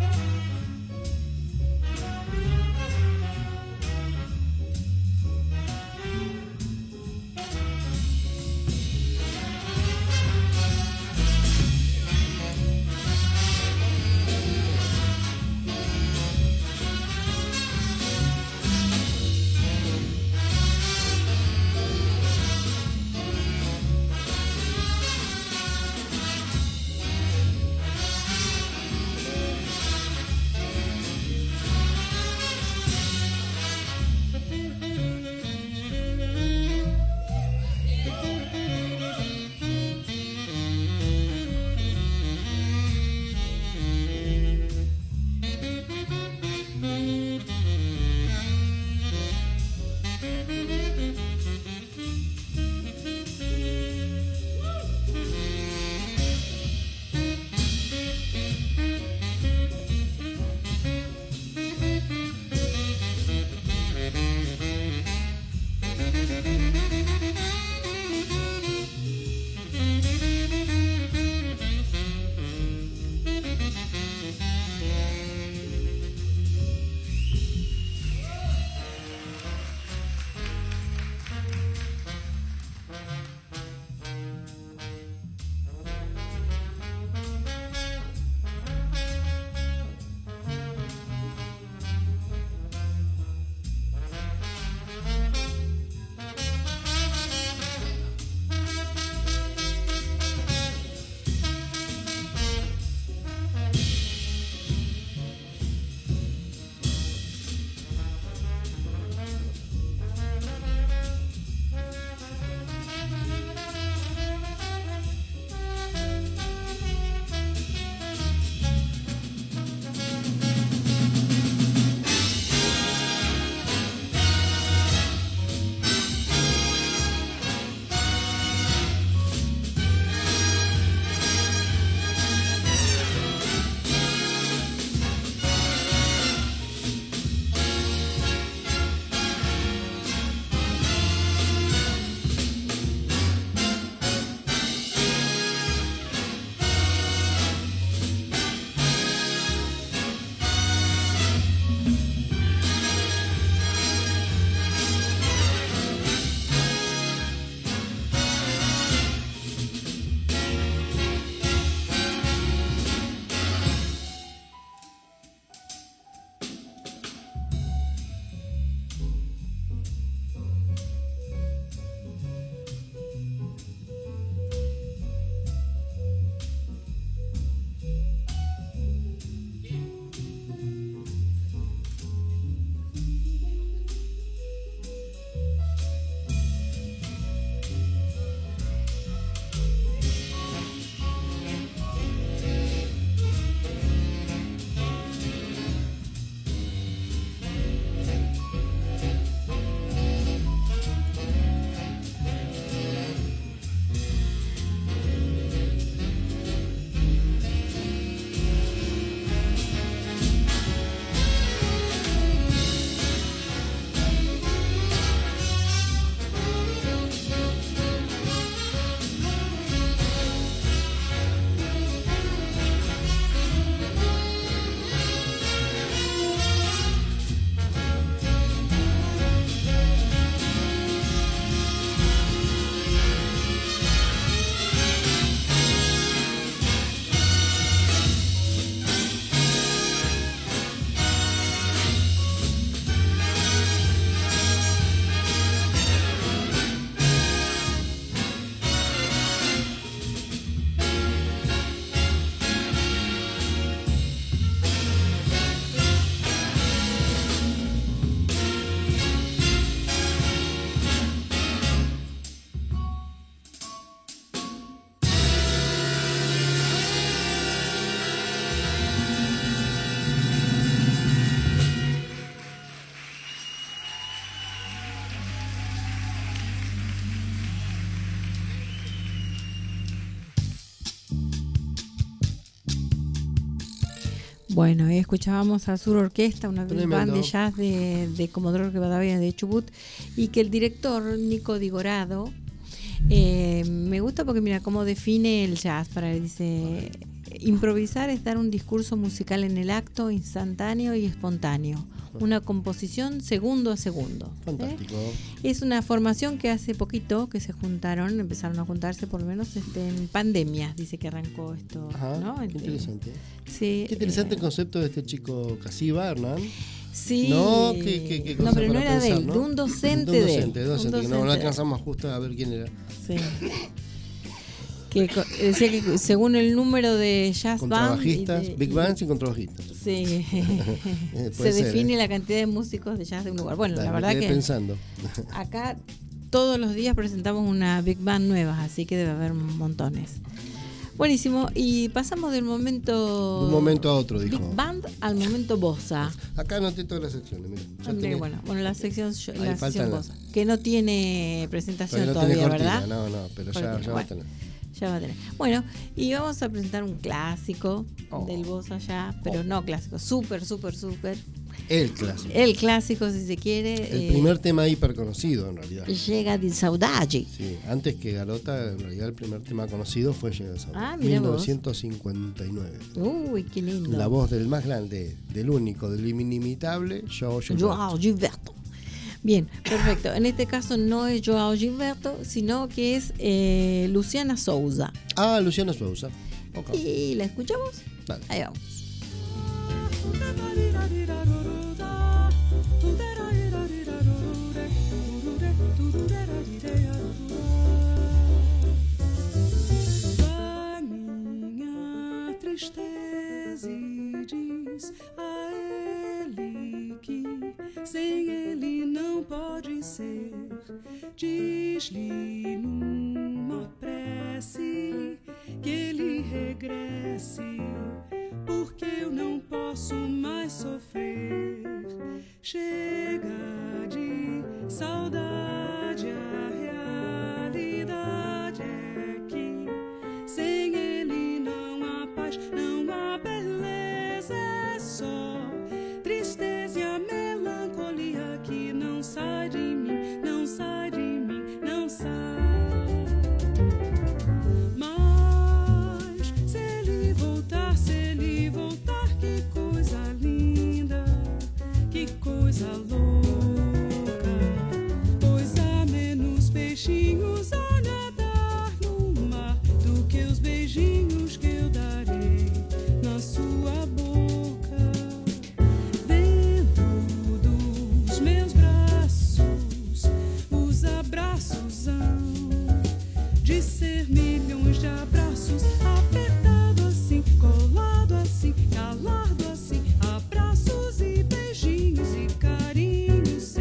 Bueno, y escuchábamos a Sur Orquesta, una big Tremendo. band de jazz de, de Comodoro Rivadavia de Chubut, y que el director Nico Digorado eh, me gusta porque mira cómo define el jazz. Para él dice: improvisar es dar un discurso musical en el acto, instantáneo y espontáneo, una composición segundo a segundo. Fantástico. ¿Eh? Es una formación que hace poquito que se juntaron, empezaron a juntarse por lo menos este, en pandemia, dice que arrancó esto. Ajá, ¿no? qué Este, interesante. Sí, Qué interesante eh, el concepto de este chico Casiva, Hernán. Sí. No, qué, qué, qué cosa no, pero no para era de pensar, él, ¿no? de un docente de un de él. docente, de un docente, Un que no, no docente. alcanzamos justo a ver quién era. Sí. Que co- decía que según el número de jazz band y Contrabajistas, de- big y- bands y contrabajistas. Sí. Eh, Se puede ser, define ¿eh? la cantidad de músicos de jazz de un lugar. Bueno, Dale, la me verdad quedé que pensando. acá todos los días presentamos una big band nueva, así que debe haber montones. Buenísimo, y pasamos del momento De un momento a otro, dijo. big band al momento bossa. Acá anoté todas las secciones, mira. Ya Ah, mira, tenés- bueno, bueno, la sección, la Ahí sección faltan las- bossa, que no tiene presentación Todavía no tiene todavía, cortina, ¿verdad? no, no, pero ya, Cortina, ya va a bueno. tener. Ya va a tener. Bueno, y vamos a presentar un clásico Oh. del bossa ya, pero Oh. no clásico, súper, súper, súper. El clásico. El clásico, si se quiere. El eh, primer tema hiper conocido, en realidad. Llega di Saudade. Sí, antes que Garota, en realidad el primer tema conocido fue Llega de Saudade. Ah, mirá vos. mil novecientos cincuenta y nueve. Uy, qué lindo. La voz del más grande, del único, del inimitable, Joao Gilberto. Joao Gilberto. Bien, perfecto. En este caso no es Joao Gilberto, sino que es eh, Luciana Souza. Ah, Luciano Sousa. Ok, ¿Y la escuchamos? dale. Ahí vamos. Vai minha tristeza e diz a ele que sem ele não pode ser. Diz-lhe numa prece que ele regresse, porque eu não posso mais sofrer. Chega de saudade, a realidade é que sem ele não há paz, não há beleza, é só tristeza e a melancolia que não sai de mim, não sai de mim, não sai. Mas se ele voltar, se ele voltar, que coisa linda, que coisa louca, pois há menos peixinhos a nadar no mar do que os beijinhos que eu darei na sua boca. Dentro dos meus braços, os abraços hão de ser milhões de abraços, apertado assim, colado assim, calado assim, abraços e beijinhos e carinhos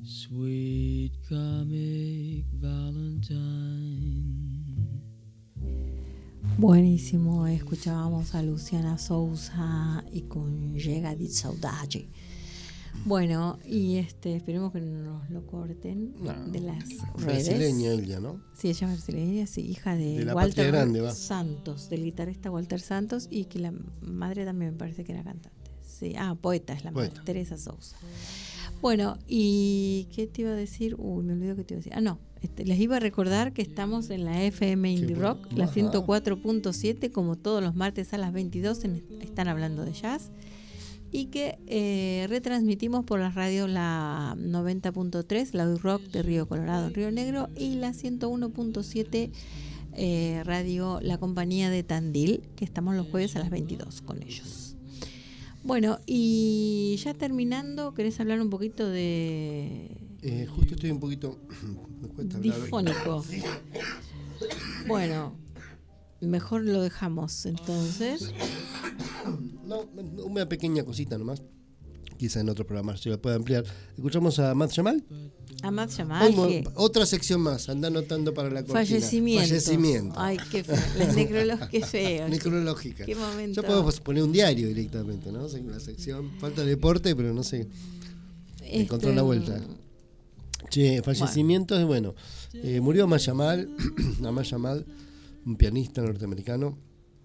Sweet comic Valentine. Buenísimo, escuchábamos a Luciana Souza y con Llega di Saudade. Bueno, y este esperemos que no nos lo corten No. de las redes. Brasileña ella, ¿no? Sí, ella es brasileña, sí, hija de, De la Walter Patria Grande, va. Santos, del guitarrista Walter Santos, y que la madre también me parece que era cantante. Sí, ah, poeta es la madre, Poeta. Teresa Souza. Bueno, y ¿qué te iba a decir? Uy, me olvidé que te iba a decir. Ah, no, este, les iba a recordar que estamos en la F M Indie bueno. Rock, la Ajá. ciento cuatro punto siete, como todos los martes a las veintidós, en, están hablando de jazz. Y que eh, retransmitimos por las radios la noventa punto tres, la U Rock de Río Colorado en Río Negro, y la ciento uno punto siete eh, radio La Compañía de Tandil, que estamos los jueves a las veintidós con ellos. Bueno, y ya terminando, ¿querés hablar un poquito de Eh, justo estoy un poquito. Me cuesta hablar hoy. difónico? Bueno, mejor lo dejamos entonces. No, una pequeña cosita nomás. Quizá en otro programa se la pueda ampliar. Escuchamos a Ahmad Jamal. Ahmad Jamal, Vamos, que otra sección más. Anda anotando para la cortina. fallecimiento. Fallecimiento. Ay, qué feo. Las necrológicas, qué feo. Necrológica. Qué momento. Ya podemos poner un diario directamente, ¿no? En la sección. Falta deporte, pero no sé. Este, Encontró la vuelta. Che, fallecimientos, bueno. Eh, murió Ahmad Jamal. Ahmad Jamal, un pianista norteamericano.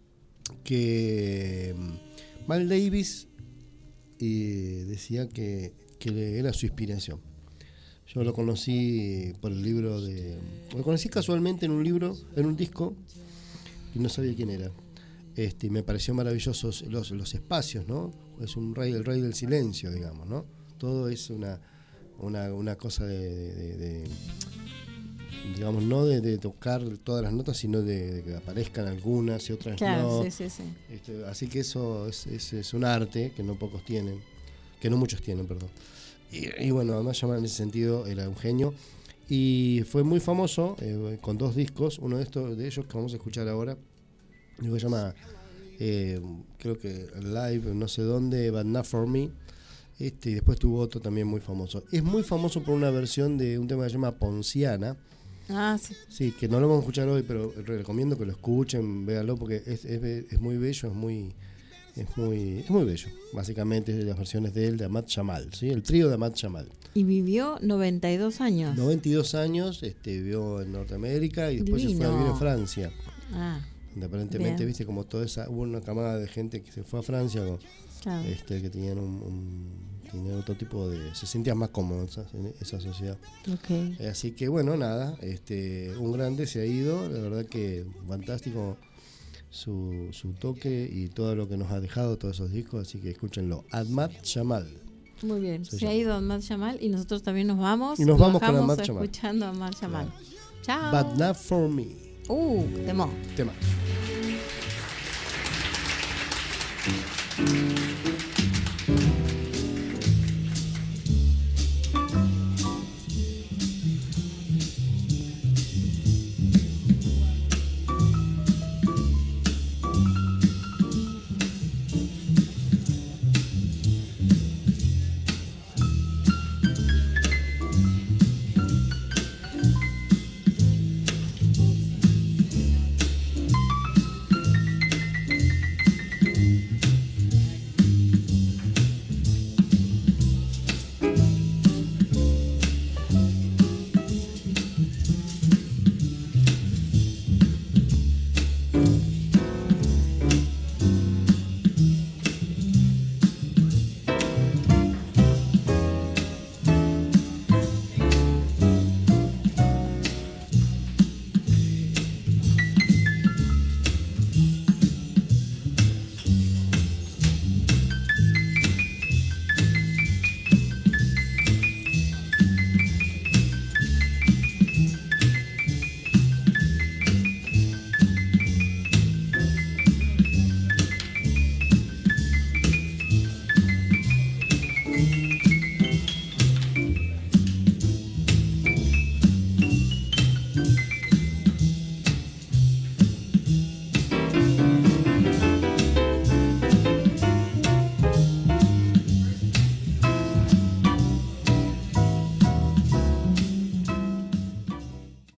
Que Miles Davis eh, decía que, que era su inspiración. Yo lo conocí por el libro de... Lo conocí casualmente en un libro, en un disco, y no sabía quién era. Este, me pareció maravillosos los, los espacios, ¿no? Es un rey, el rey del silencio, digamos, ¿no? Todo es una, una, una cosa de, de, de digamos, no de, de tocar todas las notas, sino de, de que aparezcan algunas y otras Claro, no. sí, sí, sí. Este, así que eso es, es, es un arte que no pocos tienen, que no muchos tienen, perdón. Y, y bueno, además Jamal en ese sentido era un genio y fue muy famoso eh, con dos discos, uno de estos de ellos que vamos a escuchar ahora, que se llama, eh, creo que Live, no sé dónde, But Not For Me. Este, y después tuvo otro también muy famoso. Es muy famoso por una versión de un tema que se llama Ponciana. Ah, sí. Sí, que no lo vamos a escuchar hoy, pero recomiendo que lo escuchen, véanlo, porque es, es, es muy bello, es muy, es muy, es muy bello. Básicamente es de las versiones de él, de Ahmad Jamal, ¿sí? El trío de Ahmad Jamal. Y vivió noventa y dos años. noventa y dos años, este, vivió en Norteamérica y después se fue a Divino. vivir en Francia. Ah, Donde aparentemente, Bien. viste, como toda esa, hubo una camada de gente que se fue a Francia, con, claro. este, que tenían un, un tenían otro tipo de, se sentían más cómodos en esa sociedad. Ok. Eh, Así que bueno, nada, este, un grande se ha ido, la verdad que fantástico su, su toque y todo lo que nos ha dejado, todos esos discos, así que escúchenlo. Ahmad Jamal. Muy bien. Se Se, ha llama. ido Ahmad Jamal y nosotros también nos vamos. Y nos Lo vamos con dejamos Ahmad Jamal. escuchando a Ahmad Jamal. Chao. But Not For Me. Uh, temón. Tema.